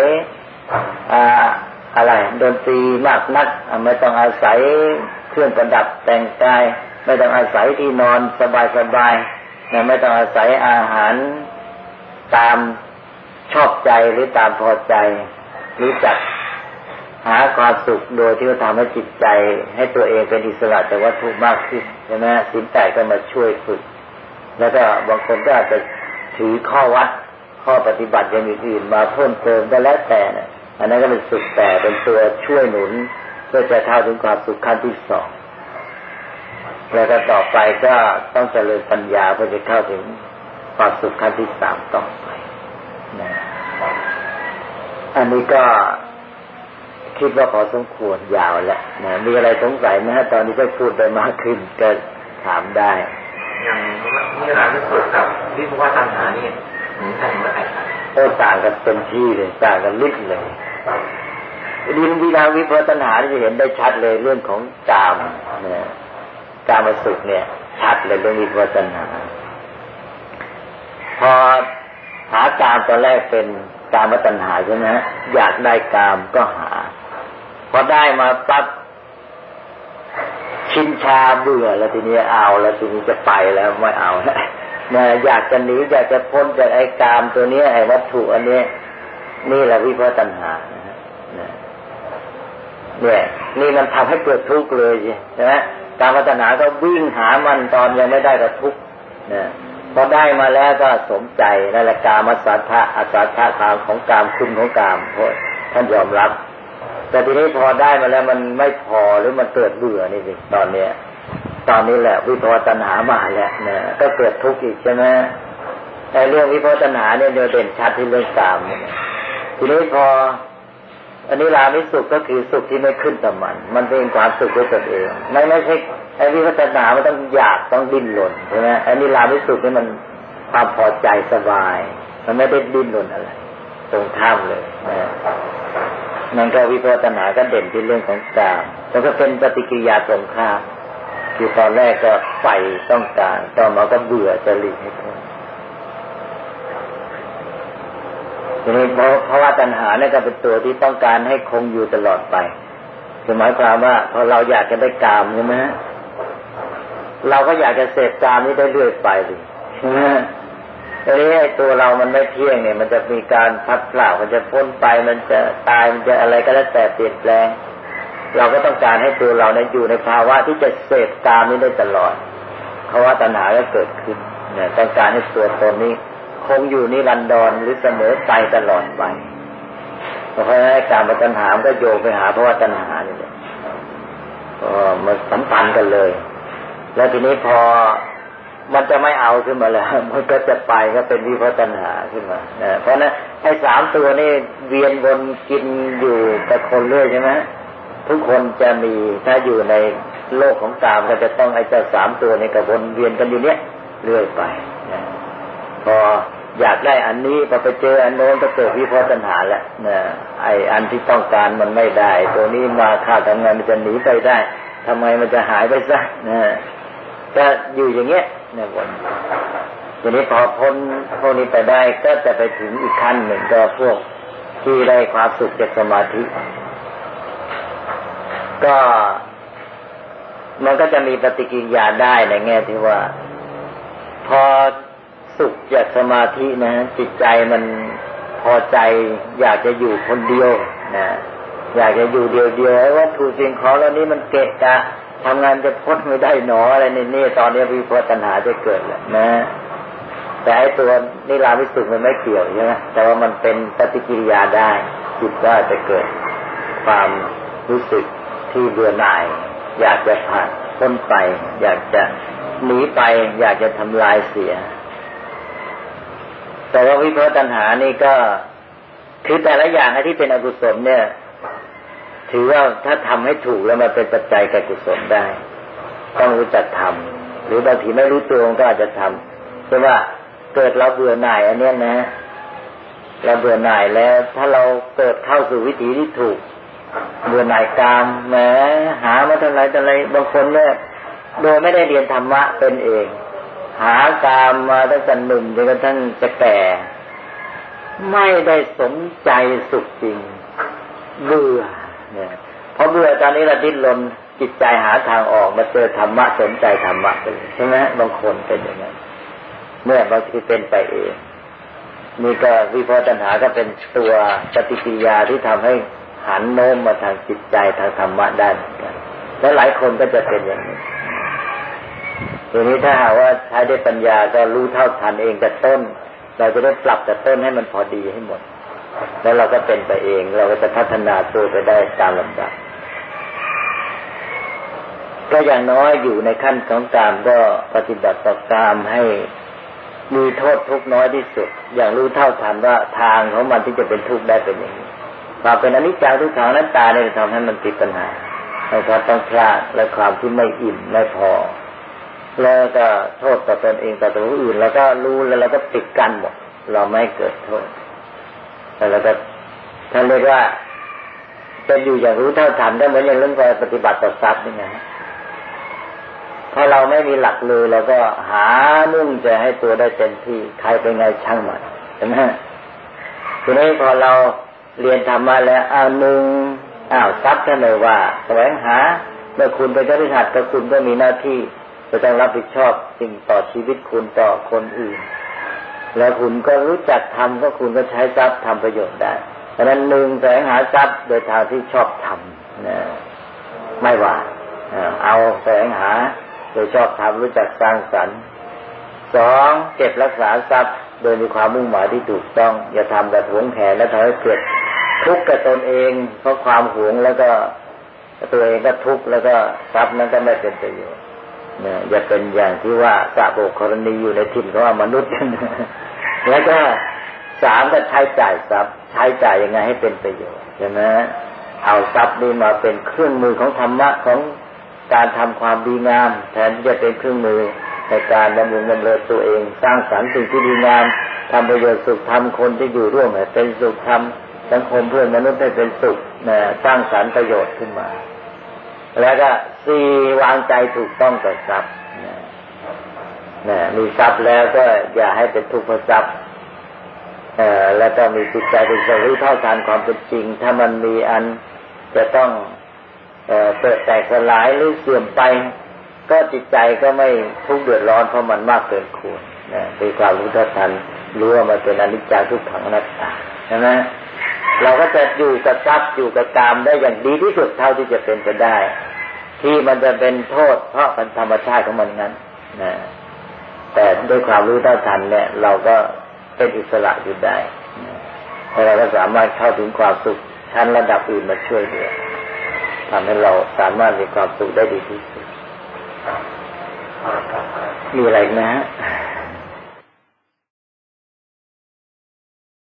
อะไรดนตรีมากนักไม่ต้องอาศัยเครื่องประดับแต่งกายไม่ต้องอาศัยที่นอนสบายๆไม่ต้องอาศัยอาหารตามชอบใจหรือตามพอใจรู้จักหาความสุขโดยที่จะทำให้จิตใจให้ตัวเองเป็นอิสระจากวัตถุมากขึ้นใช่ไหมศีลแปดก็มาช่วยฝึกแล้วก็บางคนก็อาจจะถือข้อวัดข้อปฏิบัติอย่างอื่นๆมาเพิ่มเติมก็แล้วแต่นะอันนั้นก็เป็นสุขแต่เป็นตัวช่วยหนุนเพื่อจะเข้าถึงความสุขขั้นที่สองแล้วก็ต่อไปก็ต้องเจริญปัญญาเพื่อจะเข้าถึงความสุขขั้นที่สามต่อไปนะอันนี้ก็คิดว่าพอสมควรยาวแล้วนะมีอะไรสงสัยไหมฮะตอนนี้ก็พูดไปมากขึ้นก็ถามได้อย่างนิรามิสุขกับวิภวตัณหานี่เหมือนกันหรือแตกต่างต่างกันเต็มที่เลยต่างกันลิบเลยดินวิราวิภวตัณหาจะเห็นได้ชัดเลยเรื่องของกามเนี่ยกามสุขเนี่ยชัดเลยเรื่องวิภวตัณหาพอหากามตอนแรกเป็นกามตัณหาใช่ไหมอยากได้กามก็หาพอได้มาปั๊บชินชาเบื่อแล้วทีนี้เอาแล้วทีนี้จะไปแล้วไม่เอาแล้วนะอยากจะหนีอยากจะพ้นจากไอ้กามตัวนี้ไอ้วัตถุอันนี้นี่แหละวิภวตัณหาเนี่ยนี่มันทำให้เกิดทุกข์เลยใช่ไหมกามตัณหาก็วิ่งหามันตอนยังไม่ได้ก็ทุกข์นะพอได้มาแล้วก็สมใจนั่นแหละกามสัทธะอสัทธะทางของกามคุณของกามเพราะท่านยอมรับแต่ทีนี้พอได้มาแล้วมันไม่พอหรือมันเกิดเบื่อนี่สิตอนนี้แหละวิภวตัณหามาแล้วนะก็เกิดทุกข์อีกใช่ไหมไอ้เรื่องวิภวตัณหาเนี่ยเด่นชัดที่เรื่องกามทีนี้พออันนี้รามิสุขก็คือสุขที่ไม่ขึ้นกับมันเป็นความสุขด้วยตนเองไม่ใช่ไอ้วิปัสสนามันต้องอยากต้องดิ้นรนใช่ไหมอันนี้รามิสุขนี่มันความพอใจสบายมันไม่ได้ดิ้นรนอะไรตรงข้ามเลยนะนั่นก็วิปัสสนาก็เด่นที่เรื่องของกามแล้วก็เป็นปฏิกิริยาตรงข้ามคือตอนแรกก็ใฝ่ต้องการต่อมาก็เบื่อจะหลีกให้พ้นทีนี้เพราะว่าตัณหาเนี่ยก็เป็นตัวที่ต้องการให้คงอยู่ตลอดไปคือหมายความว่าพอเราอยากจะได้กามใช่ไหมเราก็อยากจะเสพกามนี้ได้เรื่อยไปดิใช่ไหมทีนี้ไอ้ตัวเรามันไม่เที่ยงเนี่ยมันจะมีการพัดพลาดมันจะพ้นไปมันจะตายมันจะอะไรก็แล้วแต่เปลี่ยนแปลงเราก็ต้องการให้ตัวเราเนี่ยอยู่ในภาวะที่จะเสพกามนี้ได้ตลอดเพราะว่าตัณหาก็เกิดขึ้นเนี่ยต้องการให้ตัวตนนี้คงอยู่นิรันดรหรือเสมอไปตลอดไปเพราะฉะนั้นการมาตัณหาก็โยงไปหาเพราะว่าตัณหานี่แหละก็มันสัมพันธ์กันเลยแล้วทีนี้พอมันจะไม่เอาขึ้นมาแล้วมันก็จะไปก็เป็นวิปัสสนาขึ้นมาเพราะนั้นไอ้สามตัวนี่เวียนวนกินอยู่แต่คนเรื่อยใช่ไหมทุกคนจะมีถ้าอยู่ในโลกของกามก็จะต้องไอ้เจ้าสามตัวนี่ก็วนเวียนกันอยู่เนี้ยเรื่อยไปนะพออยากได้อันนี้พอไปเจออันโน้นก็เกิดวิปัสสนาแล้วนะไอ้อันที่ต้องการมันไม่ได้ตัวนี้มาข้าทำงานมันจะหนีไปได้ทำไมมันจะหายไปซะนะก็อยู่อย่างเงี้ยเนี่ยวนทีนี้พอพ้นพวกนี้ไปได้ก็จะไปถึงอีกขั้นหนึ่งก็พวกที่ได้ความสุขจากสมาธิก็มันก็จะมีปฏิกิริยาได้ในแง่ที่ว่าพอสุขจากสมาธินะจิตใจมันพอใจอยากจะอยู่คนเดียวนะอยากจะอยู่เดียวๆว่าถูกสิ่งของแล้วนี้มันเกะกะทำงานจะพ้นไม่ได้หนออะไรนี่ตอนนี้วิปัสสนาจะเกิดแล้วนะแต่ไอ้ตัวนิรามิสุขมันไม่เกี่ยวใช่ไหมแต่ว่ามันเป็นปฏิกิริยาได้จิตว่าจะเกิดความรู้สึกที่เบื่อหน่ายอยากจะผ่านพ้นไปอยากจะหนีไปอยากจะทำลายเสียแต่ว่าวิปัสสนานี่ก็คือแต่ละอย่างที่เป็นอกุศลเนี่ยถือว่าถ้าทำให้ถูกแล้วมันเป็นปัจจัยแก่กุศลได้ต้องรู้จักทำหรือบางทีไม่รู้ตัวก็อาจจะทำเพราะว่าเกิดเราเบื่อหน่ายอันนี้นะเราเบื่อหน่ายแล้วถ้าเราเกิดเข้าสู่วิถีที่ถูกเบื่อหน่ายกามแหมหามาเท่าไรบางคนเนี่ยโดยไม่ได้เรียนธรรมะเป็นเองหากามมาตั้งแต่หนุ่มจนกระทั่งจะแก่ไม่ได้สนใจสุขจริงเบื่อเนี่ยพอเบื่อตอนนี้เราดิ้นรนจิตใจหาทางออกมาเจอธรรมะสนใจธรรมะไปเลยใช่ไหมบางคนเป็นอย่างนั้นเมื่อบางทีเป็นไปเองนี่ก็วิปัสสนาก็เป็นตัวปฏิกิริยาที่ทำให้หันโน้มมาทางจิตใจทางธรรมะได้เหมือนกันและหลายคนก็จะเป็นอย่างนี้ทีนี้ถ้าหากว่าใช้ด้วยปัญญาก็รู้เท่าทันเองแต่ต้นเราจะได้ปรับแต่ต้นให้มันพอดีให้หมดแล้วเราก็เป็นไปเองเราก็จะพัฒนาตัวไปได้ตามลำดับก็อย่างน้อยอยู่ในขั้นของกามก็ปฏิบัติต่อกามให้มีโทษทุกข์น้อยที่สุดอย่างรู้เท่าทันว่าทางของมันที่จะเป็นทุกข์ได้เป็นอย่างนี้ความเป็นอนิจจังทุกขังอนัตตาเนี่ยทำให้มันติดปัญหาแล้วก็ต้องพลาดและความที่ไม่อิ่มไม่พอแล้วก็โทษต่อตนเองต่อตัวอื่นแล้วก็รู้แล้วเราก็ปิดกั้นหมดเราไม่เกิดโทษแล้วก็ท่านเรียกว่าเป็นอยู่อย่างรู้เท่าทันได้เหมือนอย่างเรื่องการปฏิบัติต่อทรัพย์นี่ไงถ้าเราไม่มีหลักเลยเราก็หามุ่งจะให้ตัวได้เต็มที่ใครเป็นไงช่างมันใช่ไหมทีนี้พอเราเรียนธรรมะแล้วทรัพย์ท่านเลยว่าแสวงหาเมื่อคุณเป็นเจ้าหัดก็คุณก็มีหน้าที่จะต้องรับผิดชอบสิ่งต่อชีวิตคุณต่อคนอื่นแล้วคุณก็รู้จักทำก็คุณก็ใช้ทรัพย์ทำประโยชน์ได้เพราะนั้นแสวงหาทรัพย์โดยทางที่ชอบทำนะไม่ว่าเอาแสวงหาโดยชอบทำรู้จักสร้างสรรค์2เก็บรักษาทรัพย์โดยมีความมุ่งหมายที่ถูกต้องอย่าทำแบบหวงแหนและทำให้เกิดทุกข์กับตนเองเพราะความหวงแล้วก็ตัวเองก็ทุกข์แล้วก็ทรัพย์นั้นก็ไม่เป็นประโยชน์เนี่ยอย่าเป็นอย่างที่ว่าสะโบกกรณีอยู่ในถิ่นของมนุษย์แล้วก็ 3ก็ใช้จ่ายทรัพย์ใช้จ่ายยังไงให้เป็นประโยชน์ใช่ไหมเอาทรัพย์นี้มาเป็นเครื่องมือของธรรมะของการทำความดีงามแทนที่จะเป็นเครื่องมือในการดำรงตัวเองสร้างสรรค์สิ่งที่ดีงามทำประโยชน์สุขทำคนที่อยู่ร่วมให้เป็นสุขทำสังคมเพื่อนมนุษย์ให้เป็นสุขสร้างสรรค์ประโยชน์ขึ้นมาแล้วก็4วางใจถูกต้องต่อทรัพย์มีทรัพย์แล้วก็อย่าให้เป็นทุกข์เพราะทรัพย์แล้วก็มีจิตใจเป็นสรู้เท่าทันความเป็นจริงถ้ามันมีอันจะต้องเกิดแตกสลายหรือเสื่อมไปก็จิตใจก็ไม่ทุกข์เดือดร้อนเพราะมันมากเกินควรมีความรู้เท่าทันรู้ว่ามันเป็นอนิจจังทุกขังอนัตตาใช่ไหมเราก็จะอยู่กับทรัพย์อยู่กับกามได้อย่างดีที่สุดเท่าที่จะเป็นไปได้ที่มันจะเป็นโทษเพราะเป็นธรรมชาติของมันนั้นแต่ด้วยความรู้เท่าทันเนี่ยเราก็เป็นอิสระอยู่ได้เราก็สามารถเข้าถึงความสุขชั้นระดับอื่นมาช่วยเหลือทำให้เราสามารถมีความสุขได้ดีที่สุดมีอะไรนะฮะ